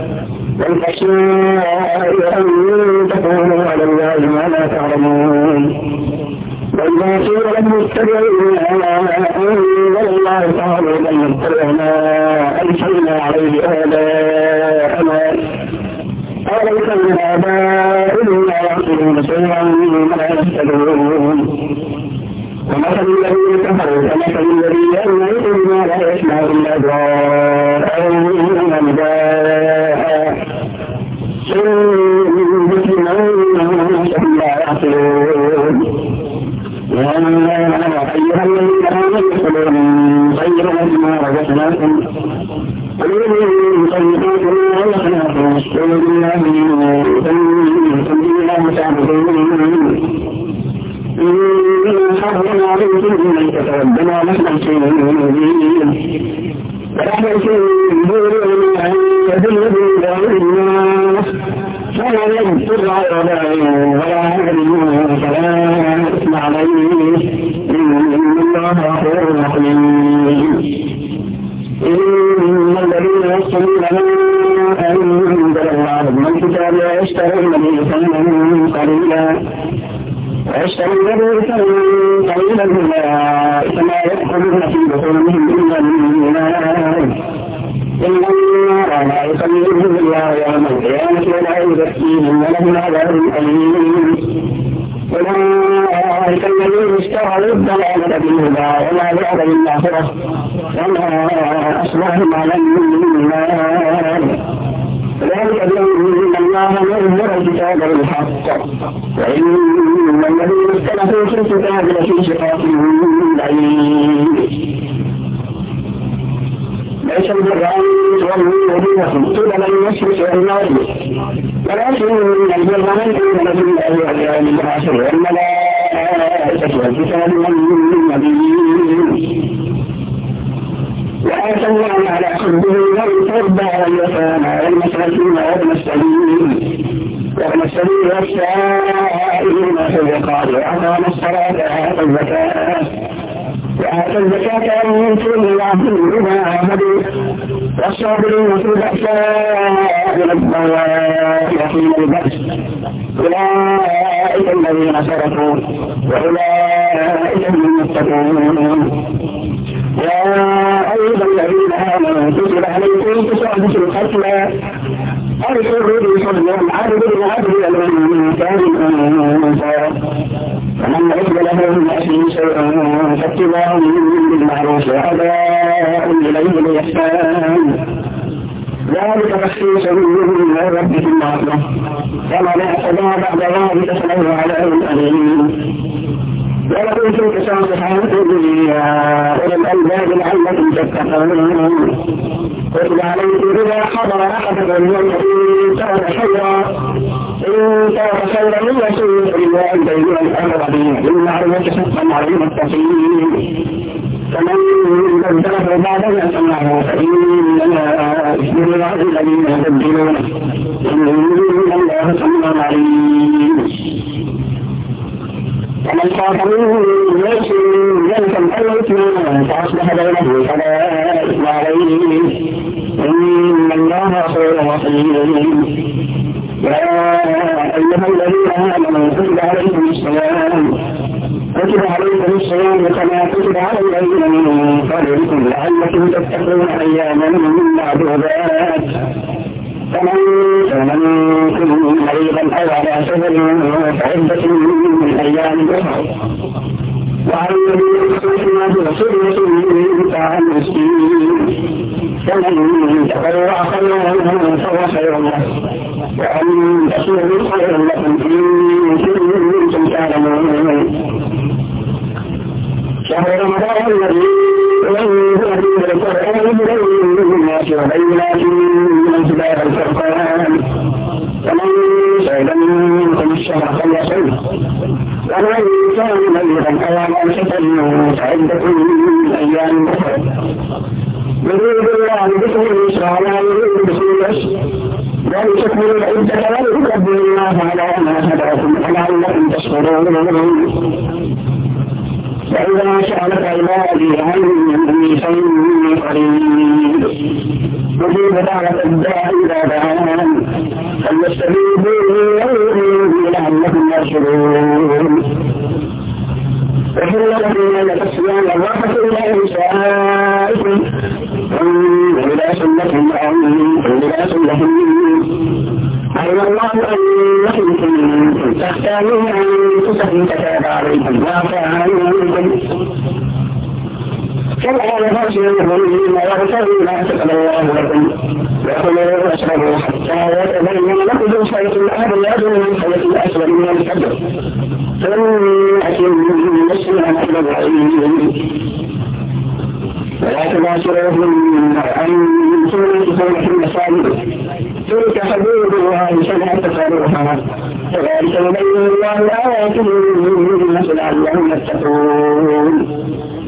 أن تقولوا على الله ما لا تعلمون وإذا قيل لهم اتبعوا ما أنزل الله قالوا بل نتبع ما أنزلنا عليه آباءنا أوليس من آبائهم لا يعقلون شيئا ولا يهتدون ومثل الذين كفروا كمثل الذي يأمر بما لا يسمع إلا دعاء ونداء مثل من لا يعقلون يا أيها الذين آمنوا كلوا من طيبات ما رزقناكم واشكروا لله بالله تعبدون إن حرم عليكم أن تتوبنا لحم شيء مبين ولحم شيء مبين أن يذل بالله الناس فلا يذكر ولا يعلمون فلا إثم عليه إن الله غفور رحيم إن الذين يكتمون ما أنزل الله من الكتاب ويشترون به ثمنا واشتروا بيتا قليلا أولئك ما يدخلون في بطونهم إلا النار إن النار لا يصليهم الله يوم القيامة ولا يزكيهم ولهم عذاب أليم أولئك الذين اشتروا الضلالة بالهدى وما بعد بالآخرة وما أصبحهم على النار ذلك بأن الله نزل الكتاب بالحق وإن الذين اختلفوا في الكتاب لفي شقاق بعيد ليس البر أن تولوا وجوهكم قبل المشرق والمغرب ولكن البر من آمن بالله واليوم الآخر والملائكة والكتاب والنبيين وآتى الله على حبه والقربى واليتامى والمساكين وابن السبيل والسائلين في الرقاب وأقام الصلاة وآتى الزكاة ويؤتون الله بما عاهدوا والصابرين في البأساء والضراء وحين البأس أولئك الذين صدقوا وأولئك هم المتقون يا أيها الذين آمنوا كتب عليكم قصاص القتلى الحر بالحر والعبد بالعبد والأنثى بالأنثى فمن عقد له من أخيه شيئا فاتباع بالمعروف وأداء إليه بإحسان ذلك تخفيف من ربكم ورحمة فمن اعتدى بعد ذلك فله عذاب أليم ولكم في القصاص حياة يا أولي الألباب لعلكم تتقون كتب عليكم إذا حضر أحدكم الموت إن ترك خيرا للوصية للوالدين والأقربين بالمعروف حقا على المتقين فمن بدله بعد ما سمعه فإنما إثم الذين يبدلونه إن الله سميع عليم ومن خاف من نفس ذنبا أو إثما فأصلح بينهم فلا إثم عليه إن الله غفور رحيم يا أيها الذين آمنوا كتب عليكم الصيام كما كتب على الذين من قبلكم لعلكم تتقون أياما معدودات فمن كان منكم مريضا أو على سفر فعدة من أيام أخرى وعلى الذين يخرجون بصيرة من طعام مسكين فمن تطوع خيرا فهو خير له وأن تصوموا خيرا لكم إن كنتم تعلمون شهر رمضان الذي أنزل فيه القرآن هدى للناس وبينات من الهدى والفرقان فمن شهد منكم الشهر فليصم ومن كان مريضا أو على سفر فعدة من أيام أخرى يريد الله بكم اليسر ولا يريد بكم العسر ولتكملوا العدة ولتكبروا الله على ما هداكم ولعلكم تشكرون فإذا سألك عبادي عني فإني قريب أجيب دعوة الداعي إذا دعان فليستجيبوا لي ويؤمنوا لعلكم يرشدون وحل لكم ليلة الصيام الرفث إلى نسائكم ولباس لكم وأنتم لباس لهم علم الله أنكم كنتم تختارون أنفسكم فتاب عليكم وعفى عنكم فالآن فارجعوهم مما يغفرون ما كتب الله لكم وكلوا واشربوا حتى يتبين لكم الخيط الأبيض من الخيط الأسود من الفجر ثم أتموا الصيام إلى الليل ولا تباشروهن وأنتم تكون في المساجد تلك حدود الله فلا تقربوها كذلك يبين الله آياته للناس لعلهم يتقون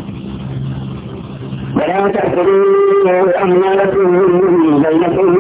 ولا تأكلوا أموالكم بينكم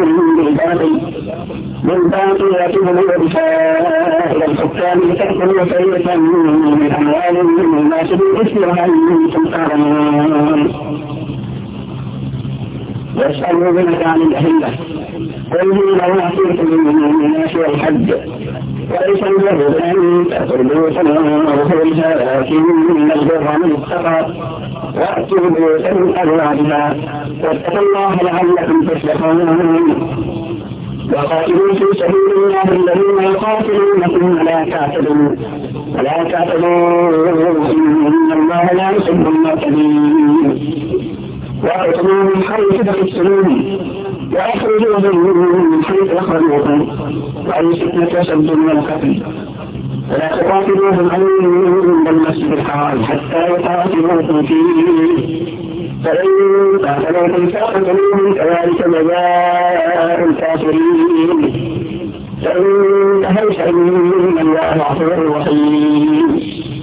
بالباطل وتبذلوا بها إلى الحكام لتأكلوا فريقا من أموال الناس بالإثم وأنتم تعلمون ويسألونك عن الأهلة قل هي مواقيت للناس والحج وليس البر أن تأتوا البيوت من ظهورها ولكن البر من اتقى وأتوا البيوت من أبوابها واتقوا الله لعلكم تفلحون وقاتلوا في سبيل الله الذين يقاتلونكم ولا تعتدوا إن الله لا يحب المعتدين واقتلوا من حيث تقتلون وأخرجوهم من حيث أخرجوكم وأي فتنة أشد من القتل ولا تقاتلوهم عند المسجد الحرام حتى يقاتلوكم فيه فإن قاتلوكم فاقتلوهم كذلك جزاء الكافرين فإن نهوا فإن الله غفور رحيم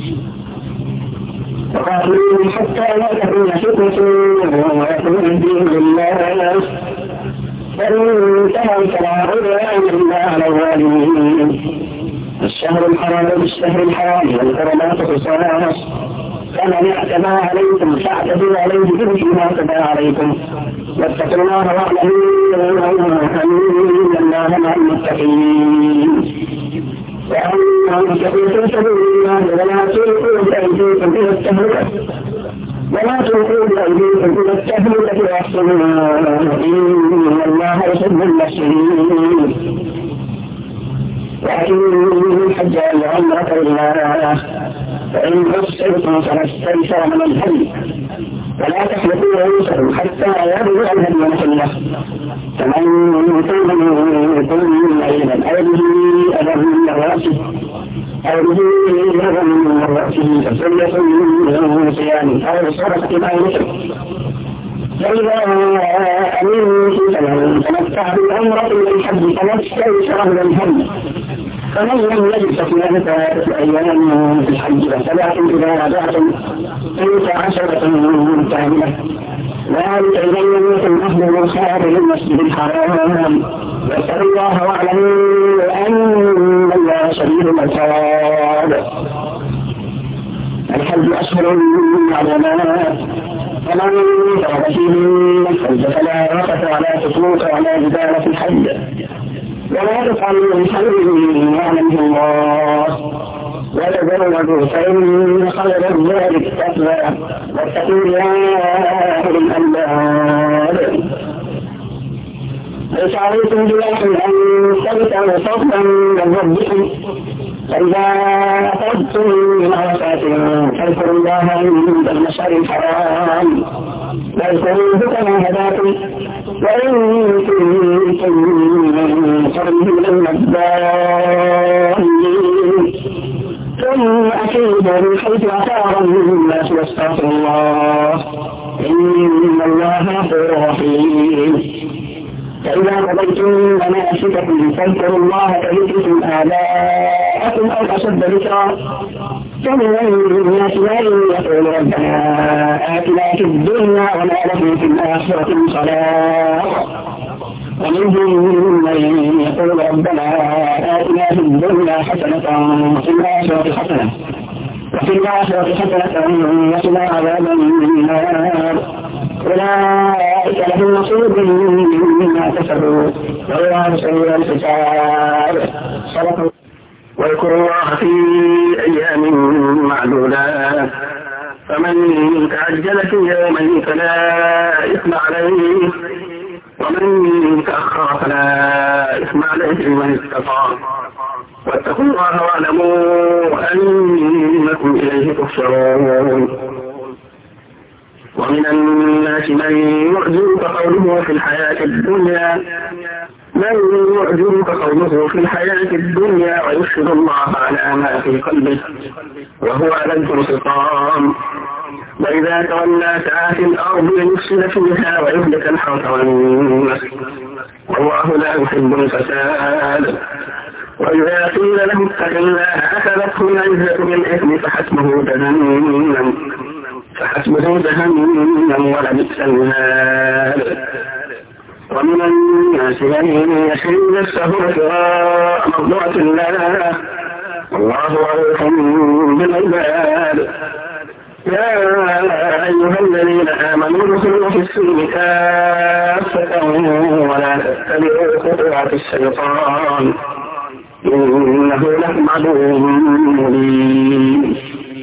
وقاتلوهم حتى لا تكون فتنة ويكون الدين لله فإن انتهوا فلا عدوان إلا على الظالمين الشهر الحرام بالشهر الحرام والحرمات قصاص فمن اعتدى عليكم فاعتدوا عليه بمثل ما اعتدى عليكم واتقوا الله واعلموا أن الله مع المتقين وأنهم تقولوا سبيل الله ولا تلقوا بأيديكم إلى التهلكة واحسنوا إن الله يحب المحسنين وأتموا الحج والعمرة لله فإن أحصرتم فما استيسر من الهدي ولا تحلقوا رؤوسكم حتى يبلغ الهدي محله فمن كان منكم عيبا أو به أذى من رأسه فسلة من صيام أو صدقة بينكم فإذا أمنتم فمن تمتع بالعمرة إلى الحج فما استيسر من الهدي فمن لم يجد فصيام 3 أيام في الحج فسبعة إذا رجعتم تلك 10 كاملة ذلك إذا لم يكن أهل من خارج المسجد الحرام واتقوا الله واعلموا أن الله شديد العقاب الحج أشهر معلومات فمن فرض فيهن الحج فلا رفث ولا فسوق ولا جدال في الحج ولا تفعلوا من خير يعلمه الله وتزودوا فإن خير الزاد التقوى واتقوا يا أولي الألباب ليس عليكم جناح أن تبتغوا فضلا من ربكم فإذا أخذتم من عرفات فاذكروا الله عند المشعر الحرام واذكروه كما هداكم وإن كنتم من قبله لمن الضالين ثم أفيدوا من حيث أفاض الناس واستغفروا الله إن الله غفور رحيم فإذا قضيتم مناسككم فاذكروا الله كذكركم آباءكم أو أشد ذكرا فمن الناس من يقول ربنا آتنا في الدنيا وما له في الآخرة من خلاق ومنهم من يقول ربنا آتنا في الدنيا حسنة وفي الآخرة حسنة وقنا عذاب النار أولئك لهم نصيب مما كسبوا والله سريع الحساب واذكروا الله في أيام معدودات فمن تعجل في يومين فلا إثم عليه ومن تأخر فلا إثم عليه من استطاع واتقوا الله واعلموا أنكم إليه تحشرون ومن الناس من يعجبك قوله في الحياة الدنيا ويشهد الله على ما في قلبه وهو ألد الخصام وإذا تولى سعى في الأرض ليفسد فيها ويهلك الحرث والنسل والله لا يحب الفساد وإذا قيل له اتق الله أخذته العزة بالإثم فحسبه جهنم ولبئس المهاد ومن الناس من يشري نفسه ابتغاء مرضات الله والله رؤوف بالعباد يا أيها الذين آمنوا ادخلوا في السلم كافة ولا تتبعوا خطوات الشيطان إنه لكم عدو مبين.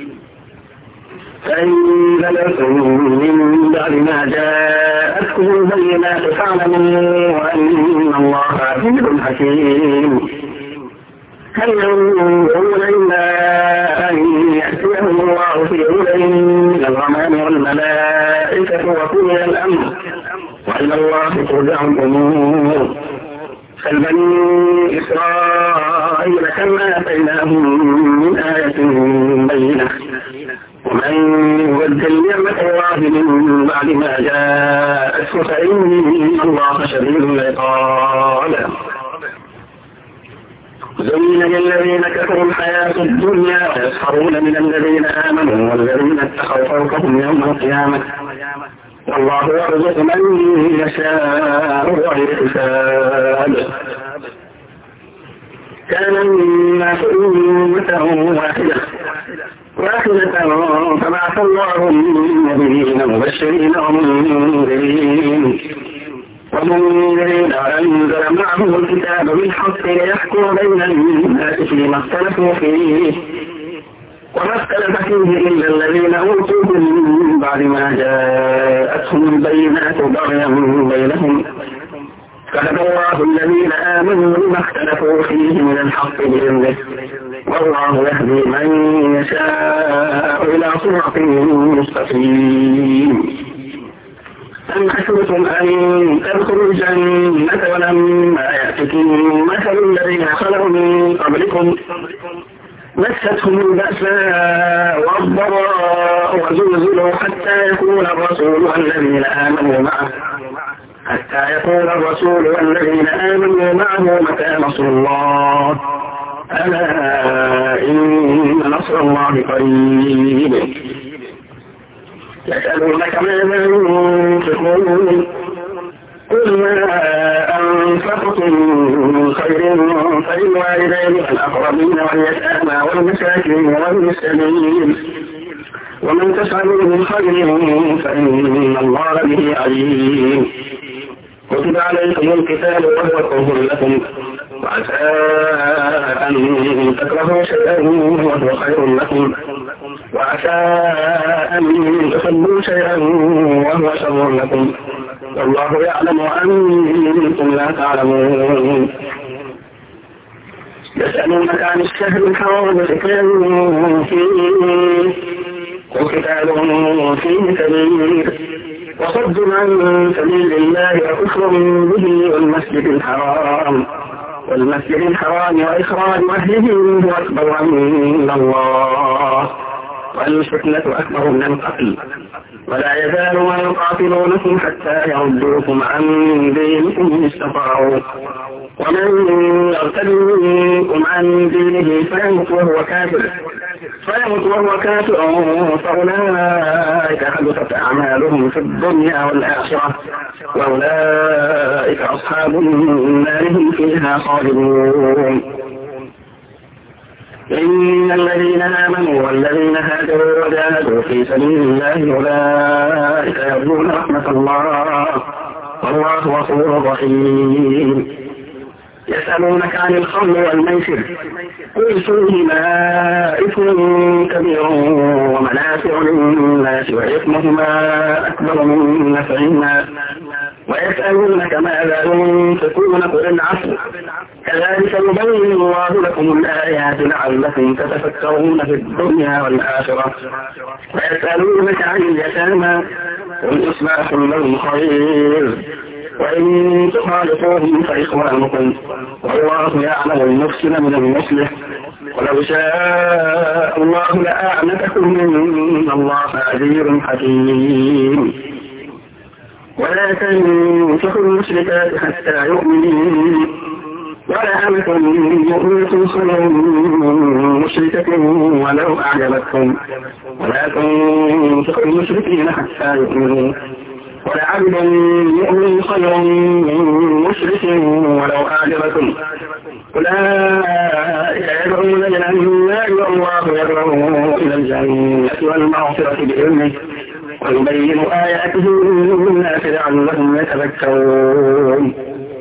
فإن زللتم من بعد ما جاءتكم البينات فاعلموا أن الله عزيز حكيم. هل ينظرون إلا أن يأتيهم الله في ظلل من الغمام والملائكة وقضي الأمر وإلى الله ترجع الأمور. فالبني إسرائيل كم آتيناهم من آية بينة ومن يبدل نعمة الله من بعد ما جاءته فإن الله شديد العقاب. زين للذين كفروا الحياة الدنيا ويسخرون من الذين آمنوا والذين اتقوا فوقهم يوم القيامة والله يرزق من يشاء بغير حساب. كان الناس أمة واحدة فبعث الله النبيين مبشرين ومنذرين وأنزل معهم الكتاب بالحق ليحكم بين الناس فيما اختلفوا فيه وما اختلف فيه إلا الذين أوتوه من بعد ما جاءتهم البينات بغيا بينهم فهدى الله الذين آمنوا لما اختلفوا فيه من الحق بإذنه والله يهدي من يشاء إلى صراط مستقيم. أم حسبتم أن تدخلوا الجنة ولما يأتكم مثل الذين خلوا من قبلكم مستهم البأساء والضراء وزلزلوا حتى يقول الرسول والذين آمنوا معه متى نصر الله ألا إن نصر الله قريب. يسألونك ماذا ينفقون قل ما أنفقتم من خير فللوالدين والأقربين واليتامى والمساكين وابن السبيل ومن تفعلوا من خير فإن الله به عليم. كتب عليكم القتال وهو كره لكم وعسى أن تكرهوا شيئا وهو خير لكم وعسى أن تحبوا شيئا وهو شر لكم والله يعلم وأنتم لا تعلمون. يسألونك عن الشهر الحرام قتال فيه كبير وصد عن سبيل الله وكفر به والمسجد الحرام وإخراج أهله منه أكبر عند الله والفتنة أكبر من القتل ولا يزالون يقاتلونكم حتى يردوكم عن دينكم إن استطاعوا ومن يرتد منكم عن دينه فيمت وهو كافر فأولئك حبطت أعمالهم في الدنيا والآخرة وأولئك أصحاب النار هم فيها خالدون. إن الذين آمنوا والذين هاجروا وجاهدوا في سبيل الله أولئك يرجون رحمة الله والله غفور رحيم. يسألونك عن الخمر والميسر قل فيهما إثم كبير ومنافع للناس وإثمهما أكبر من نفعهما ويسألونك ماذا ينفقون قل العفو كذلك يبين الله لكم الآيات لعلكم تتفكرون في الدنيا والآخرة. ويسألونك عن اليتامى قل إصلاح لهم خير وإن تخالفوهم فإخوانكم والله يعلم المفسد من المصلح ولو شاء الله لأعنتكم إن الله عزيز حكيم. ولا تنكحوا المشركات حتى يؤمنوا ولا أمة مؤمنة خير من مشركة ولو أعجبتكم ولا تنكحوا المشركين حتى يؤمنوا ولعبد يؤمن خير من المشركين ولو أعجبكم أولئك يدعون إلى النار والله يدعو إلى الجنة والمغفرة بإذنه ويبين آياته للناس لعلهم يتذكرون.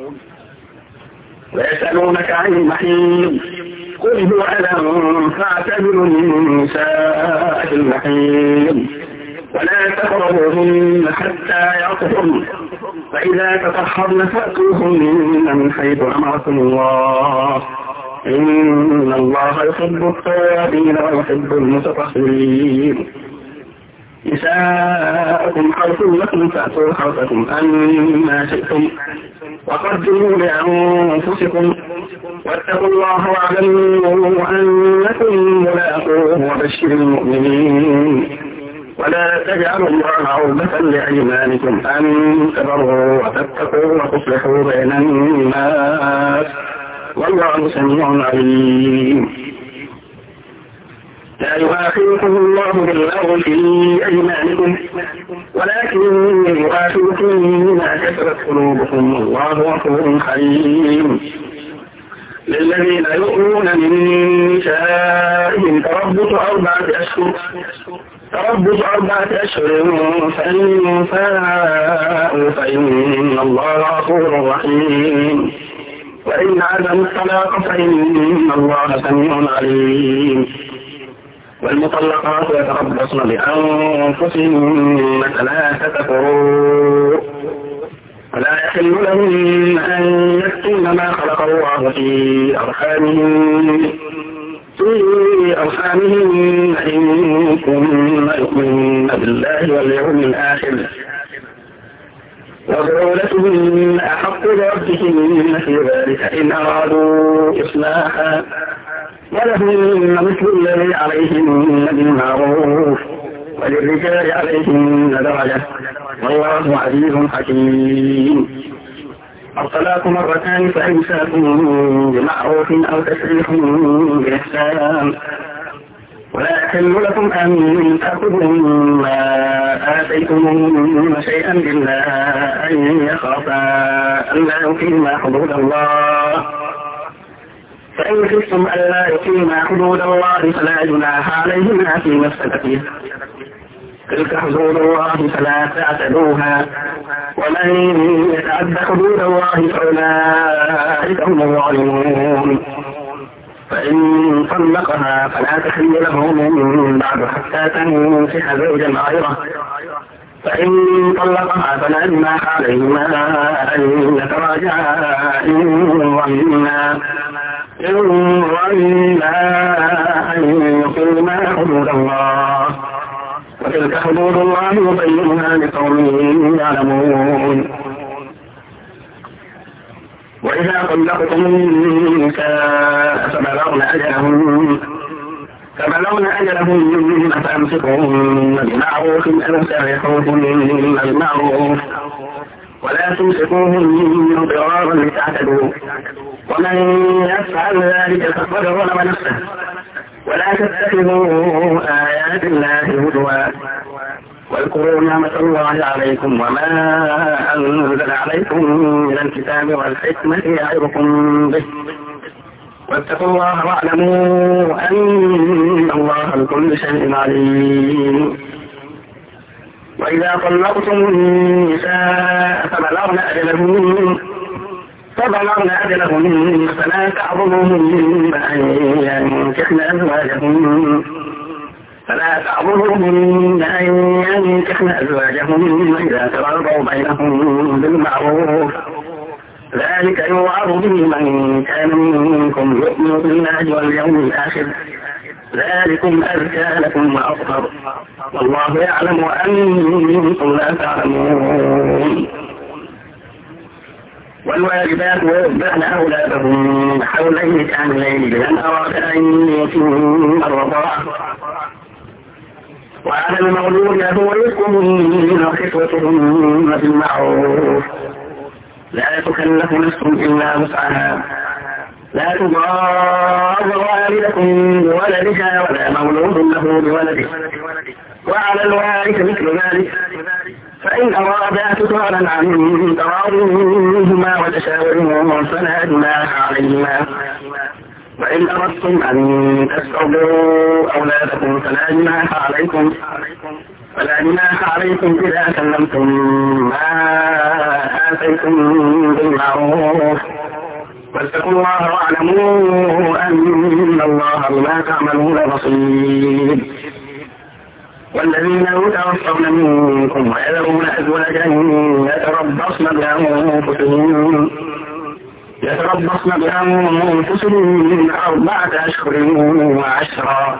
ويسألونك عن المحيض قل هو أذى فاعتزلوا النساء في المحيض ولا تقربوهن حتى يطهرن فإذا تطهرن فأتوهن من حيث أمركم الله إن الله يحب التوابين ويحب المتطهرين. نساءكم حرث لكم فأتوا حرثكم أنما شئتم وقدموا لأنفسكم واتقوا الله واعلموا أنكم ملاقوه وبشر المؤمنين. ولا تجعلوا الله عرضة لأيمانكم أن تبروا وتتقوا وتصلحوا بين الناس والله سميع عليم. لا يؤاخذكم الله باللغو في أيمانكم ولكن يؤاخذكم بما كسبت قلوبكم والله غفور حليم. للذين يؤمنون من نسائهم تربص 4 أشهر فإن فاءوا فإن الله غفور رحيم وإن عزموا الطلاق فإن الله سميع عليم. والمطلقات يتربصن بأنفسهن 3 قروء ولا يحل لهن أن يكتمن ما خلق الله في أرحامهن إن كن يؤمن بالله واليوم الآخر وبعولتهن أحق بردهن في ذلك إن أرادوا إصلاحا ولهن مثل الذي عليهن بالمعروف وللرجال عليهن درجة والله عزيز حكيم. الطلاق 2 فإمساك بمعروف أو تسريح بإحسان ولا يحل لكم أن تأخذوا مما آتيتموهن شيئا إلا أن يخافا ألا يقيما حدود الله فإن خفتم ألا يقيما حدود الله فلا جناح عليهما فيما افتدت به تلك حدود الله فلا تعتدوها ومن يتعد حدود الله فأولئك هم الظالمون. فإن طلقها فلا تحل له من بعد حتى تنكح زوجا غيره فإن طلقها فلا جناح عليهما أن يتراجعا إن ظنا أن يقيما حدود الله وتلك حدود الله يبينها لقوم يعلمون. وإذا طلقتم النساء فبلغن أجلهن فأمسكوهن بمعروف أو سرحوهن بالمعروف ولا تمسكوهن ضرارا لتعتدوا ومن يفعل ذلك فقد ظلم نفسه ولا تتخذوا آيات الله هزوا واذكروا نعمة الله عليكم وما أنزل عليكم من الكتاب والحكمة يعظكم به واتقوا الله واعلموا أن الله بكل شيء عليم. وإذا طلقتم النساء فبلغن أجلهن فلا تعظموهن أن ينكحن أزواجهن إذا تراضوا بينهم بالمعروف ذلك يوعظ به من كان منكم يؤمن بالله واليوم الآخر ذلكم أزكى لكم وأطهر والله يعلم وأنتم لا تعلمون. والواجبات يرضعن أولادهن حولين كاملين لمن أراد أن يتم الرضاعة وعلى المولود له رزقهن وكسوتهن بالمعروف لا تكلف نفس إلا وسعها لا تضار والدة بولدها ولا مولود له بولده وعلى الوارث مثل ذلك فإن أرادا فصالا عن تراض منهما وتشاور فلا جناح عليهما. وإن أردتم أن تسترضعوا أولادكم فلا جناح عليكم إذا سلمتم ما آتيتم بالمعروف. واتقوا الله واعلموا أن الله بما تعملون بصير. والذين يتوفون منكم ويذرون أزواجا يتربصن بأنفسهن 4 أشهر و10.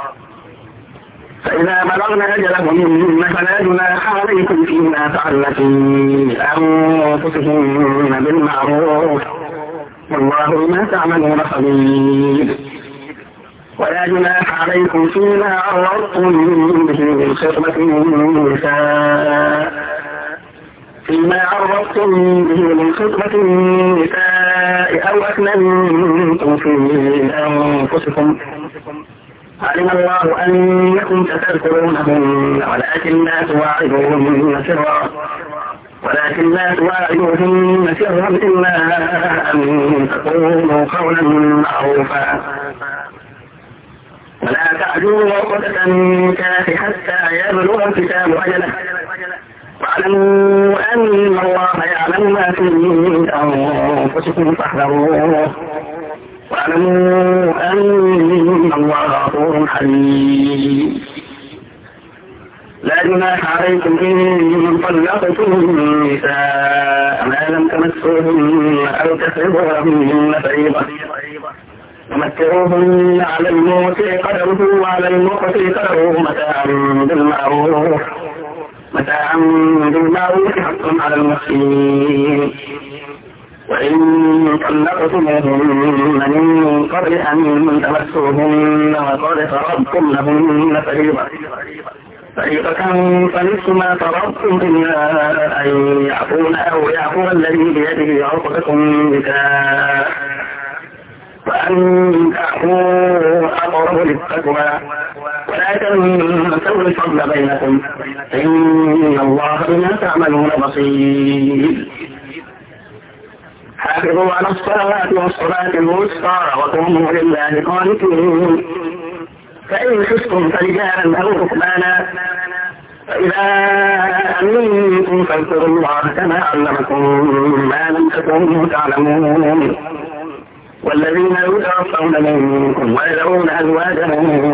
فإذا بلغن أجلهن فلا جناح عليكم فيما فعلن في أنفسهن بالمعروف والله بما تعملون خبير. ولا جناح عليكم فيما عرضتم به من خطبة النساء أو أكننتم في أنفسكم علم الله أنكم ستذكرونهن ولكن لا تواعدوهن سرا إلا أن تقولوا قولا معروفا. ولا تعجلوا عقدة النكاح حتى يبلغ الكتاب أجله واعلموا أن الله يعلم ما في أنفسكم فاحذروه واعلموا أن الله غفور حليم. لا جناح عليكم إن طلقتم النساء ما لم تمسوهن أو تفرضوا لهن فريضة ومتعوهن على الموسع قدره وعلى المقتل قدره متاعا بالمعروف حقا على المحسنين. وإن طلقتموهن من قبل أن تمسوهن وقد فرضتم لهن فريضة فنصف ما فرضتم إلا أن يعفون أو يعفو الذي بيده عقدة النكاح وأن تعفوا أقرب للتقوى ولا تنسوا الفضل بينكم إن الله بما تعملون بصير. حافظوا على الصلاة والصلاة الوسطى وقوموا لله قانتين. فإن خفتم فرجالا أو ركبانا فإذا أمنتم فاذكروا الله كما علمكم ما لم تكونوا تعلمون. والذين يتوفون منكم ويذرون أزواجهم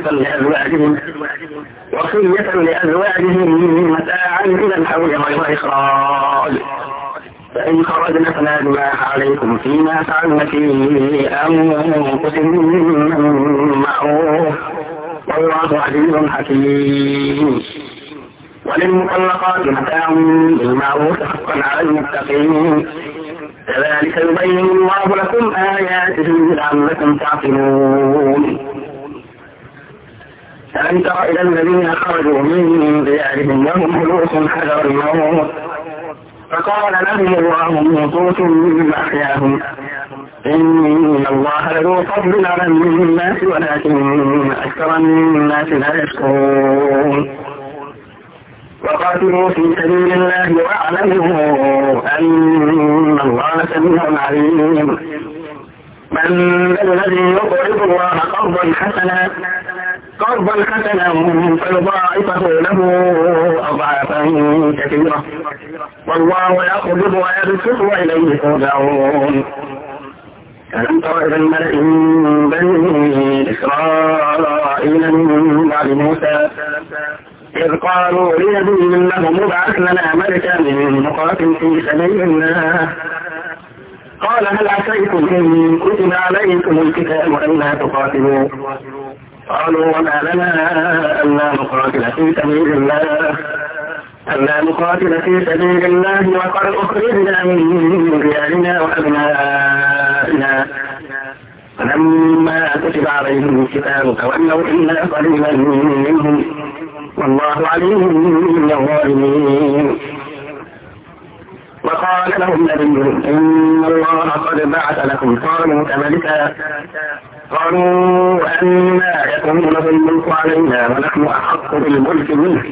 وصية لأزواجهم متاعا إلى الحول غير إخراج. فإن خرجن فلا جناح عليكم فيما فعلن في أنفسهن بالمعروف والله عزيز حكيم. وللمطلقات متاع بالمعروف حقا على المتقين. كذلك يبين الله لكم آياته لعلكم تعقلون. ألم تر إلى الذين خرجوا من ديارهم وهم جلوس حذر الموت فقال لهم الله موتوا ثم أحياهم إن الله لذو فضل على الناس ولكن أكثر الناس لا يشكرون. وقاتلوا في سبيل الله واعلموا أن الله سميع عليم. من الذي يقرض الله قرضا حسنا فيضاعفه له أضعافا كثيرة والله يقبض ويبسط وإليه ترجعون. ألم تر إلى الملأ من بني إسرائيل من بعد موسى إذ قالوا لنبي له مبعث لنا ملكا نقاتل في سبيل الله قال هل عسيتم إن كتب عليكم الكتاب ألا تقاتلوا قالوا وما لنا ألا نقاتل في سبيل الله وقد أخرجنا من ديارنا وأبنائنا فلما كتب عليهم الكتاب تولوا إلا قليلا منهم والله عليم بالظالمين. وقال لهم نبيهم إن الله قد بعث لكم طالوت ملكا قالوا أنا يكون له الملك علينا ونحن أحق بالملك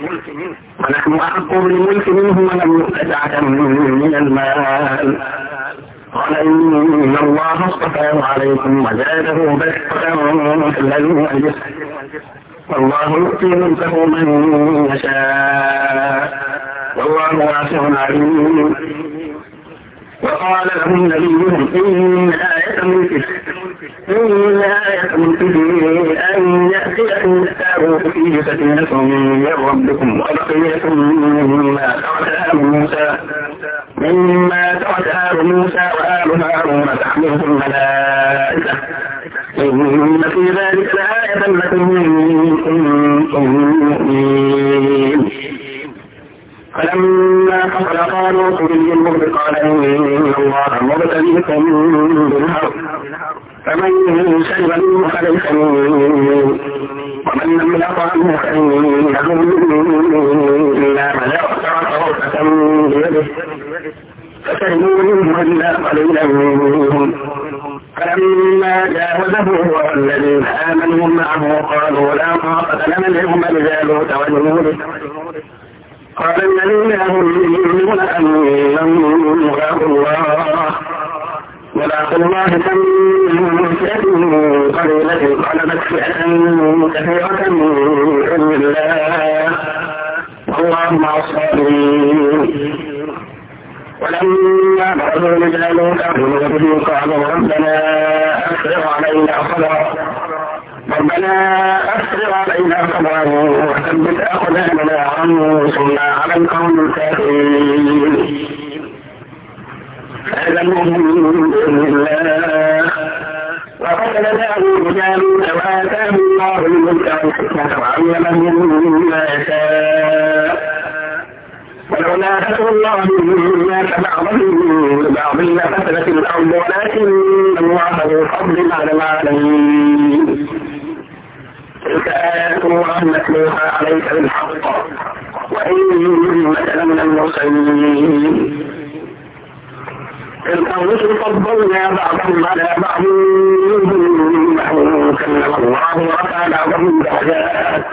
منه ولم يؤت سعة من المال. قال إن الله اصطفاه عليكم وزاده بسطة في العلم والجسم والله يؤتي ملكه من يشاء والله واسع عليم. وقال لهم نبيهم إن آية ملكه أن يأتيكم التابوت فيه سكينة من ربكم وبقية مما ترك آل موسى وآل هارون تحمله الملائكة إن في ذلك لآية لكم إن كنتم مؤمنين. فلما فصل طالوت بالجنود قال إن الله مبتليكم بالنهر فمن شرب منه فليس مني ومن لم يطعمه فإنه إلا من يغفر غرفة بيده فشربوا منه إلا قليلا منهم. فلما جاوزه هو والذين آمنوا معه قالوا لا طاقة لنا اليوم بجالوت وجنوده. قال الذين يظنون أنهم ملاقو الله كم من فئة قليلة غلبت فئة كثيرة بإذن الله والله مع الصابرين. ولما برزوا لجالوت وجنوده قالوا ربنا أفرغ علينا صبرا وثبت أقدامنا وانصرنا على القوم الكافرين. فأذنهم بإذن الله وقتل داود جالوت وآتاه الله الملك والحكمة وعلمه مما يشاء ولولا فضل الله الناس بعضهم ببعض لفسدت الأرض ولكن الله ذو فضل على العالمين. تلك آيات الله نتلوها عليك بالحق وإنك لمن المرسلين. تلك الرسل فضلنا بعضهم على بعض منهم من كلم الله ورفع بعضهم درجات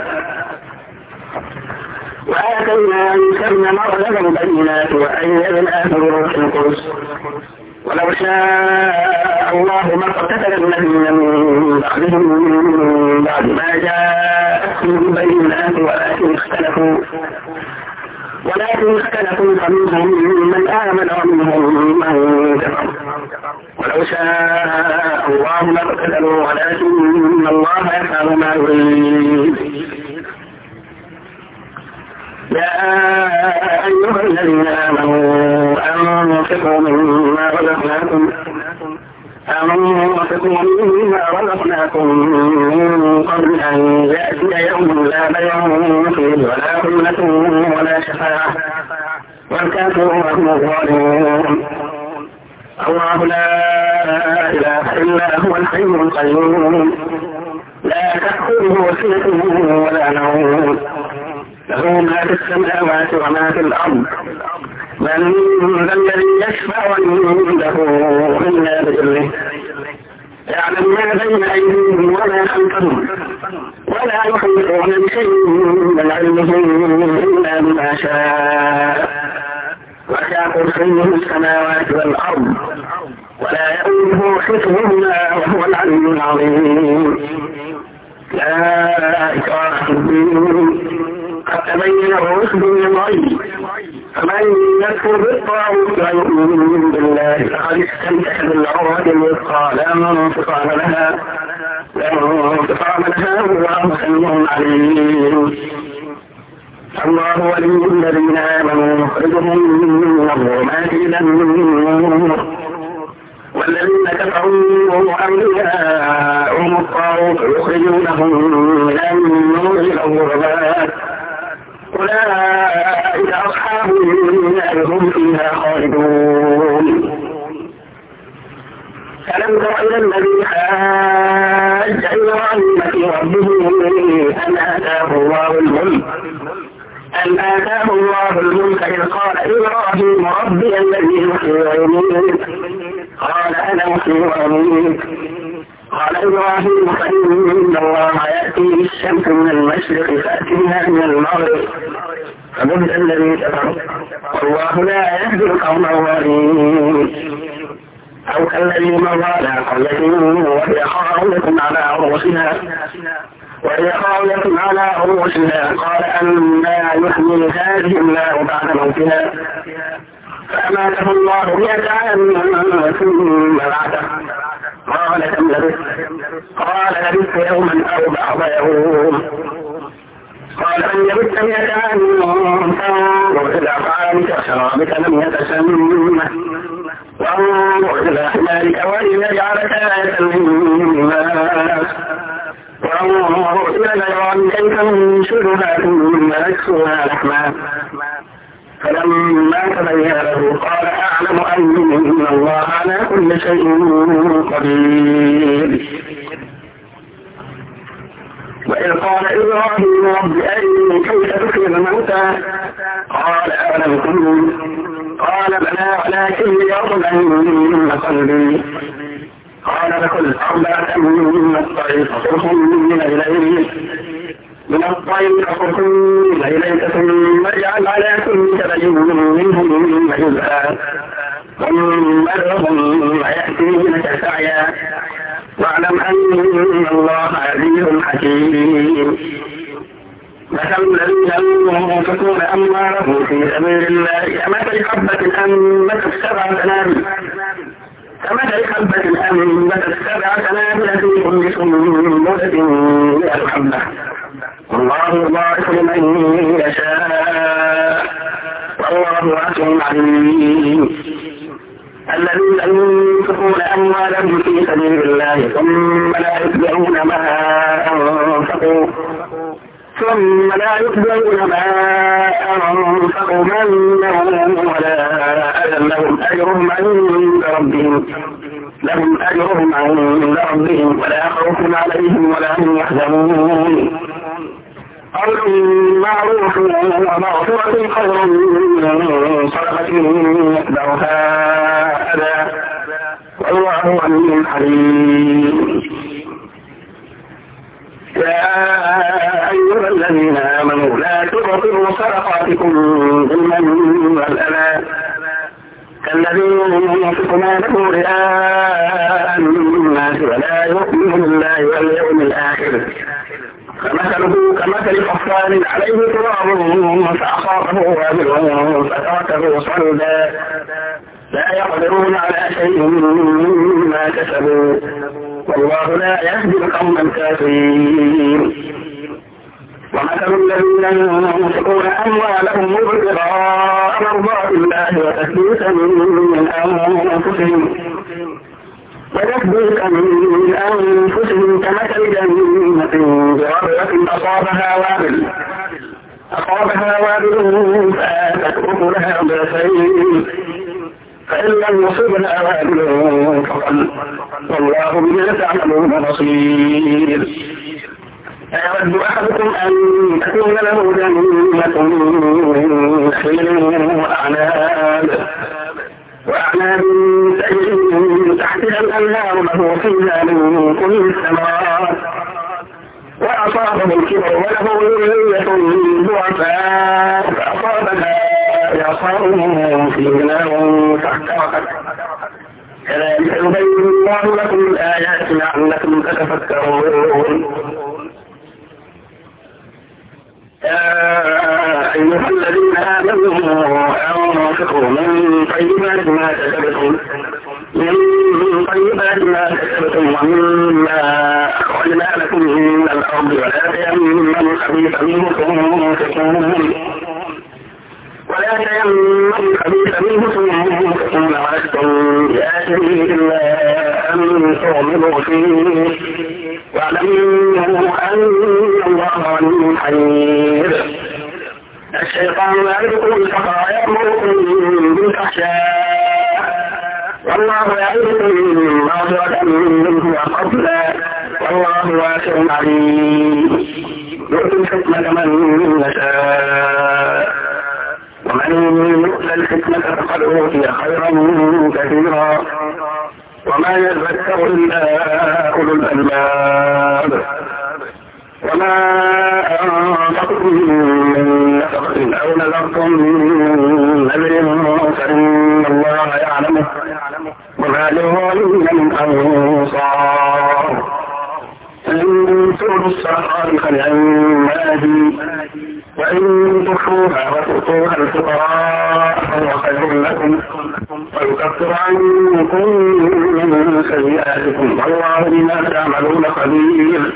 وآتينا عيسى ابن مريم البينات وأيدناه بروح القدس ولو شاء الله ما اقتتل الذين من بعدهم من بعد ما جاءتهم البينات ولكن اختلفوا فمنهم من آمن ومنهم من كفر ولو شاء الله ما اقتتلوا ولكن الله يفعل ما يريد. يا أيها الذين آمنوا أنفقوا مما رزقناكم من قبل أن يأتي يوم لا بيع فيه ولا خلة ولا شفاعة والكافرون هم الظالمون. الله لا إله إلا هو الحي القيوم لا تأخذه سنة ولا نوم له ما في السماوات وما في الأرض من ذا الذي يشفع عنده إلا بإذنه يعلم ما بين أيديهم وما خلفهم ولا يحيطون بشيء من علمه إلا بما شاء وسع كرسيه السماوات والأرض ولا يؤوده حفظهما وهو العلي العظيم. لا إكراه في الدين قد تبين الرشد من الغي فمن يكفر بالطاغوت ويؤمن بالله فقد استمسك بالعروة الوثقى لا انفصام لها والله سميع عليم. الله ولي الذين آمنوا يخرجهم من الظلمات إلى النور والذين كفروا أولياءهم الطاغوت يخرجونهم من النور إلى الظلمات أولئك أصحاب النار هم فيها خالدون. ألم تر إلى الذي حاج إبراهيم في ربه أن آتاه الله الملك إذ قال إبراهيم ربي الذي يحيي ويميت قال أنا أحيي وأميت وقال إبراهيم فإن الله يأتي بالشمس من المشرق فأتيها من المغرب فبهت الذي كفر والله لا يهدي القوم الظالمين. أو كالذي مر على قرية وهي خاوية على عروشها قال أنى يحيي هذه الله بعد موتها فأماته الله 100 عام ثم بعثه قال كم لبثت؟ قال لبثت يوما أو بعض يوم. قال من لبثت 100 عام فانظر إلى طعامك وشرابك لم يتسمه وانظر إلى حمارك ولنجعلك آية للناس وانظر إلى العظام كيف ننشرها ثم نكسوها لحما فلما تبين له قال أعلم أن الله على كل شيء قدير. وإذ قال إبراهيم رب أرني كيف تحيي الموتى قال أولم تؤمن قال بلى ولكن ليطمئن قلبي قال فكل 4 من الطير فصرهم إليك ثم اجعل على كل جبل منهم جزءا ثم ادعهم يأتينك سعيا واعلم أن الله عزيز حكيم. مثل الذين ينفقون أموالهم في سبيل الله كمثل حبة أنبتت 7 سنابل في كل سنبلة 100 حبة والله يضاعف لمن يشاء والله واسع عليم. الذين ينفقون أموالهم في سبيل الله ثم لا يتبعون ما أنفقوا منا ولا أذى لهم أجرهم عند ربهم ولا خوف عليهم ولا هم يحزنون. قول معروف ومغفرة خير من صدقة يتبعها أذى والله غني حليم. يا أيها الذين آمنوا لا تبطلوا صدقاتكم بالمن والأذى كالذين ينفق ماله رئاء الناس ولا يؤمن بالله واليوم الآخر فمثله كمثل صفوان عليه تراب فأصابه وابل فتركه صلدا لا يقدرون على شيء مما كسبوا والله لا يهدي القوم الكافرين. ومثل الذين ينفقون أموالهم ابتغاء مرضات الله وتثبيتا من أنفسهم كمثل جنة بربوة أصابها وابل فآتت أكلها ضعفين فإن لم يصبها وابل فقل والله بما تعملون بصير. أيود أحدكم أن تكون له جنة من نخيل وأعناب تجري من تحتها الأنهار له فيها من كل الثمرات وأصابه الكبر وله ذرية ضعفاء فأصابها إعصار فيه نار فاحترقت كذلك يبين الله لكم الآيات لعلكم تتفكرون. يا أيها الذين آمنوا أنفقوا من طيبات ما كسبتم ومما أخرجنا لكم من الأرض ولا تيمموا الخبيث منه تنفقون ولستم بآخره إلا أن تغمضوا فيه واعلموا أن الله غني حميد. الشيطان يعدكم الفقر ويأمركم بالفحشاء والله يعدكم مغفرة منه وفضلا والله واسع عليم. يؤتي الحكمة من يشاء ومن يؤت الحكمة فقد أوتي خيرا كثيرا وما يذكر إلا أولو الألباب وما أنفقتم من نفقة أو نذرتم من نذر فإن الله يعلمه وما للظالمين من أنصار إن تؤتوا الصدقات فنعماه وإن تخفوها وتؤتوها الفقراء فهو خير لكم ويكفر عنكم من سيئاتكم والله بما تعملون خبير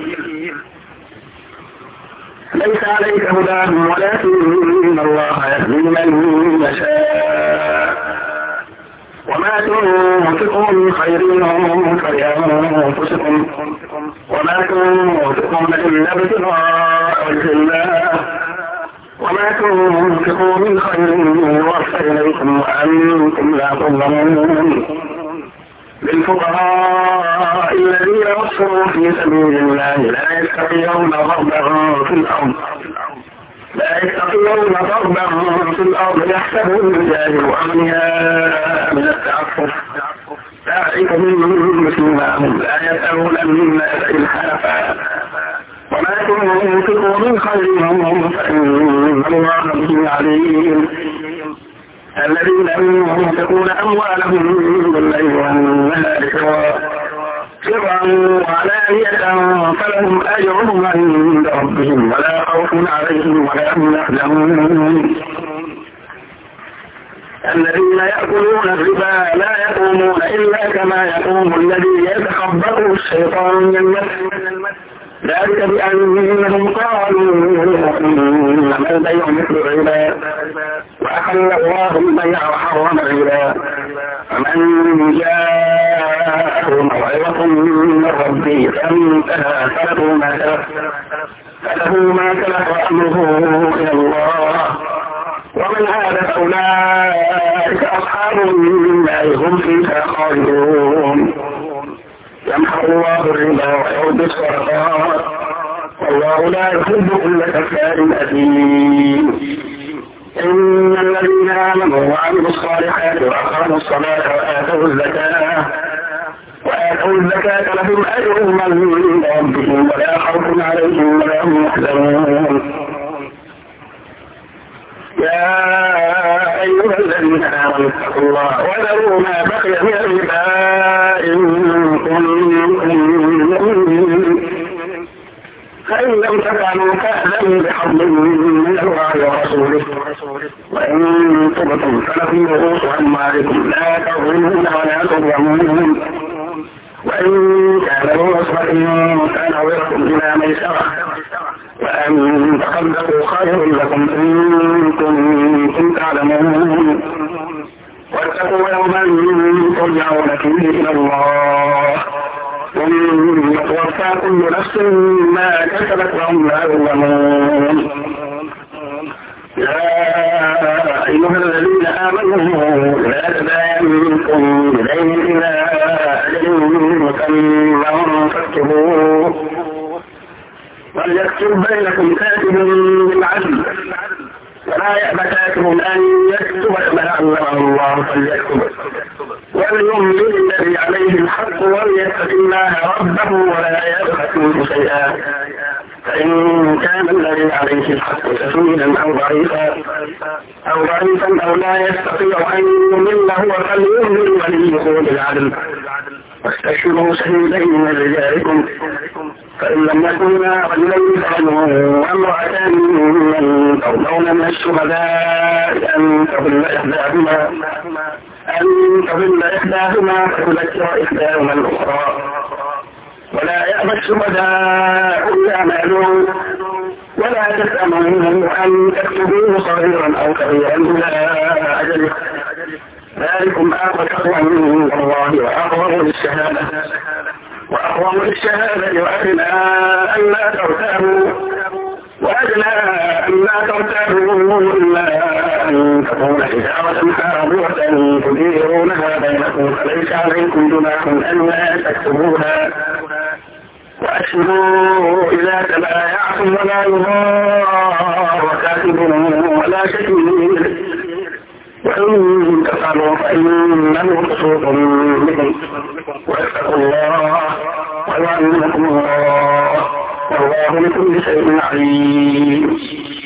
ليس عليك هداهم ولكن الله يهدي من يشاء وما تنفقوا من خير فلأنفسكم وما تنفقون إلا ابتغاء وجه الله وما تنفقوا من خير يوفى إليكم وأنتم لا تظلمون للفقراء الذين نصروا في سبيل الله لا يستطيعون ضربا في الأرض يحسبون الجاهل أغنياء من التعفف تعرفهم بسيماهم لا يسألون الناس إلحافا وما تنفقوا من خير فإن الله به عليم الذين ينفقون أموالهم بالليل والنهار سرا وعلانية فلهم أجرهم عند ربهم ولا خوف عليهم ولا هم يحزنون الذين يأكلون الربا لا يقومون إلا كما يقوم الذي يتخبطه الشيطان من المس ذلك بأنهم قالوا إنما البيع مثل الربا وأحل الله البيع وحرم الربا فمن جاءه موعظة من ربه فانتهى فله ما سلف وأمره إلى الله ومن عاد فأولئك أصحاب النار هم فيها خالدون يمحق الله الربا ويربي الصدقات والله لا يحب كل كفار أثيم إن الذين آمنوا وعملوا الصالحات وأقاموا الصلاة وآتوا الزكاة لهم أجرهم عند ربهم ولا خوف عليهم ولا هم يحزنون يا أيها الذين آمنوا اتقوا الله وذروا ما بقي من الربا إن كنتم مؤمنين فإن لم تفعلوا فأذنوا بحرب من الله ورسوله وإن تبتم فلكم رؤوس أموالكم لا تظلمون ولا تظلمون وإن كان ذو عسرة فنظرة إلى ميسرة وأن تصدقوا خير لكم إن كنتم تعلمون واتقوا يوما ترجعون فيه إلى الله ثم توفى كل نفس ما كسبت وهم لا يظلمون يا أيها الذين آمنوا لا تداينكم بدين إلى أجل مسمى فاكتبوه وليكتب بينكم كاتب بالعدل ولا يأبى كاتب أن يكتب كما علمه الله فليكتب وليملل الذي عليه الحق وليتق الله ربه ولا يبخس منه شيئا فإن كان الذي عليه الحق سفينا أو ضعيفا أو لا يستطيع أن يمل هو فليملل وليه بالعدل واستشهدوا شهيدين من رجالكم فإن لم يكونا رجلين وامرأتان ممن ترضون من الشهداء أن تضل إحداهما فتذكر إحداهما الأخرى ولا يأبى الشهداء إلا ما يدعون ولا تسأموا أن تكتبوه صغيرا أو كبيرا إلى أجله ذلكم أقوى عند الله وأقوى للشهادة وأدنى أن لا ترتابوا إلا أن تكون حجارة حاضرة تديرونها بينكم فليس عليكم جناح أن لا تكتبوها وأشهدوا إذا تبايعتم ولا يضار كاتب ولا شهيد وإن تفعلوا فإنه فسوق بكم واتقوا الله ويعلمكم الله والله بكل شيء عليم.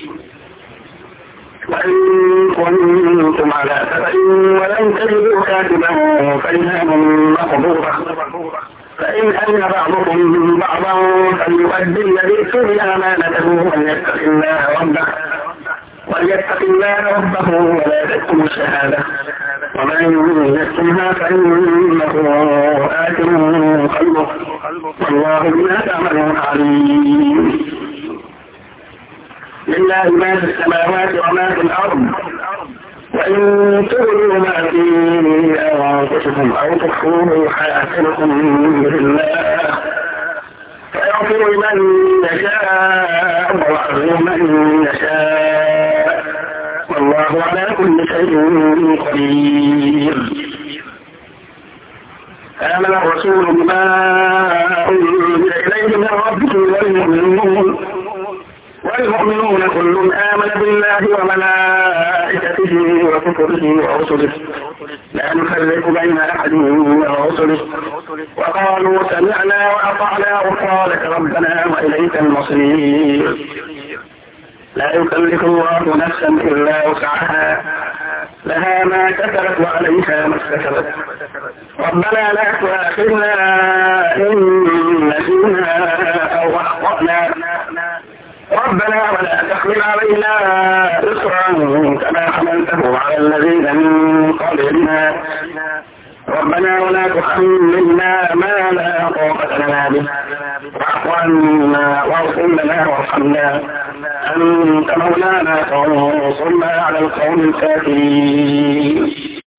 وإن كنتم على سفر ولم تجدوا كاتبا فإنهم مقبوضة فإن أمن بعضكم بعضا فليؤدي الذي ائتمن أمانته وليتق الله ربه ولا تكتموا الشهادة ومن يكتمها فإنه آثم قلبه والله بما تعملون عليم. لله ما في السماوات وما في الأرض وإن تبدوا ما في أنفسكم أو تخفوه يحاسبكم به الله فيغفر لمن يشاء ويعذب من يشاء والله على كل شيء قدير. آمن الرسول بما أنزل إليه من ربه والمؤمنون كل آمن بالله وملائكته وكتبه ورسله لا نفرق بين أحد من رسله وقالوا سمعنا وأطعنا غفرانك ربنا وإليك المصير. لا يكلف الله نفسا إلا وسعها لها ما كسبت وعليها ما اكتسبت ربنا لا تؤاخذنا إن نسينا أو أخطأنا ربنا ولا تحمل علينا إصرا كما حملته على الذين من قبلنا ربنا ولا تحملنا ما لا طاقة لنا به واعف عنا واغفر لنا وارحمنا أنت مولانا فانصرنا على القوم الكافرين.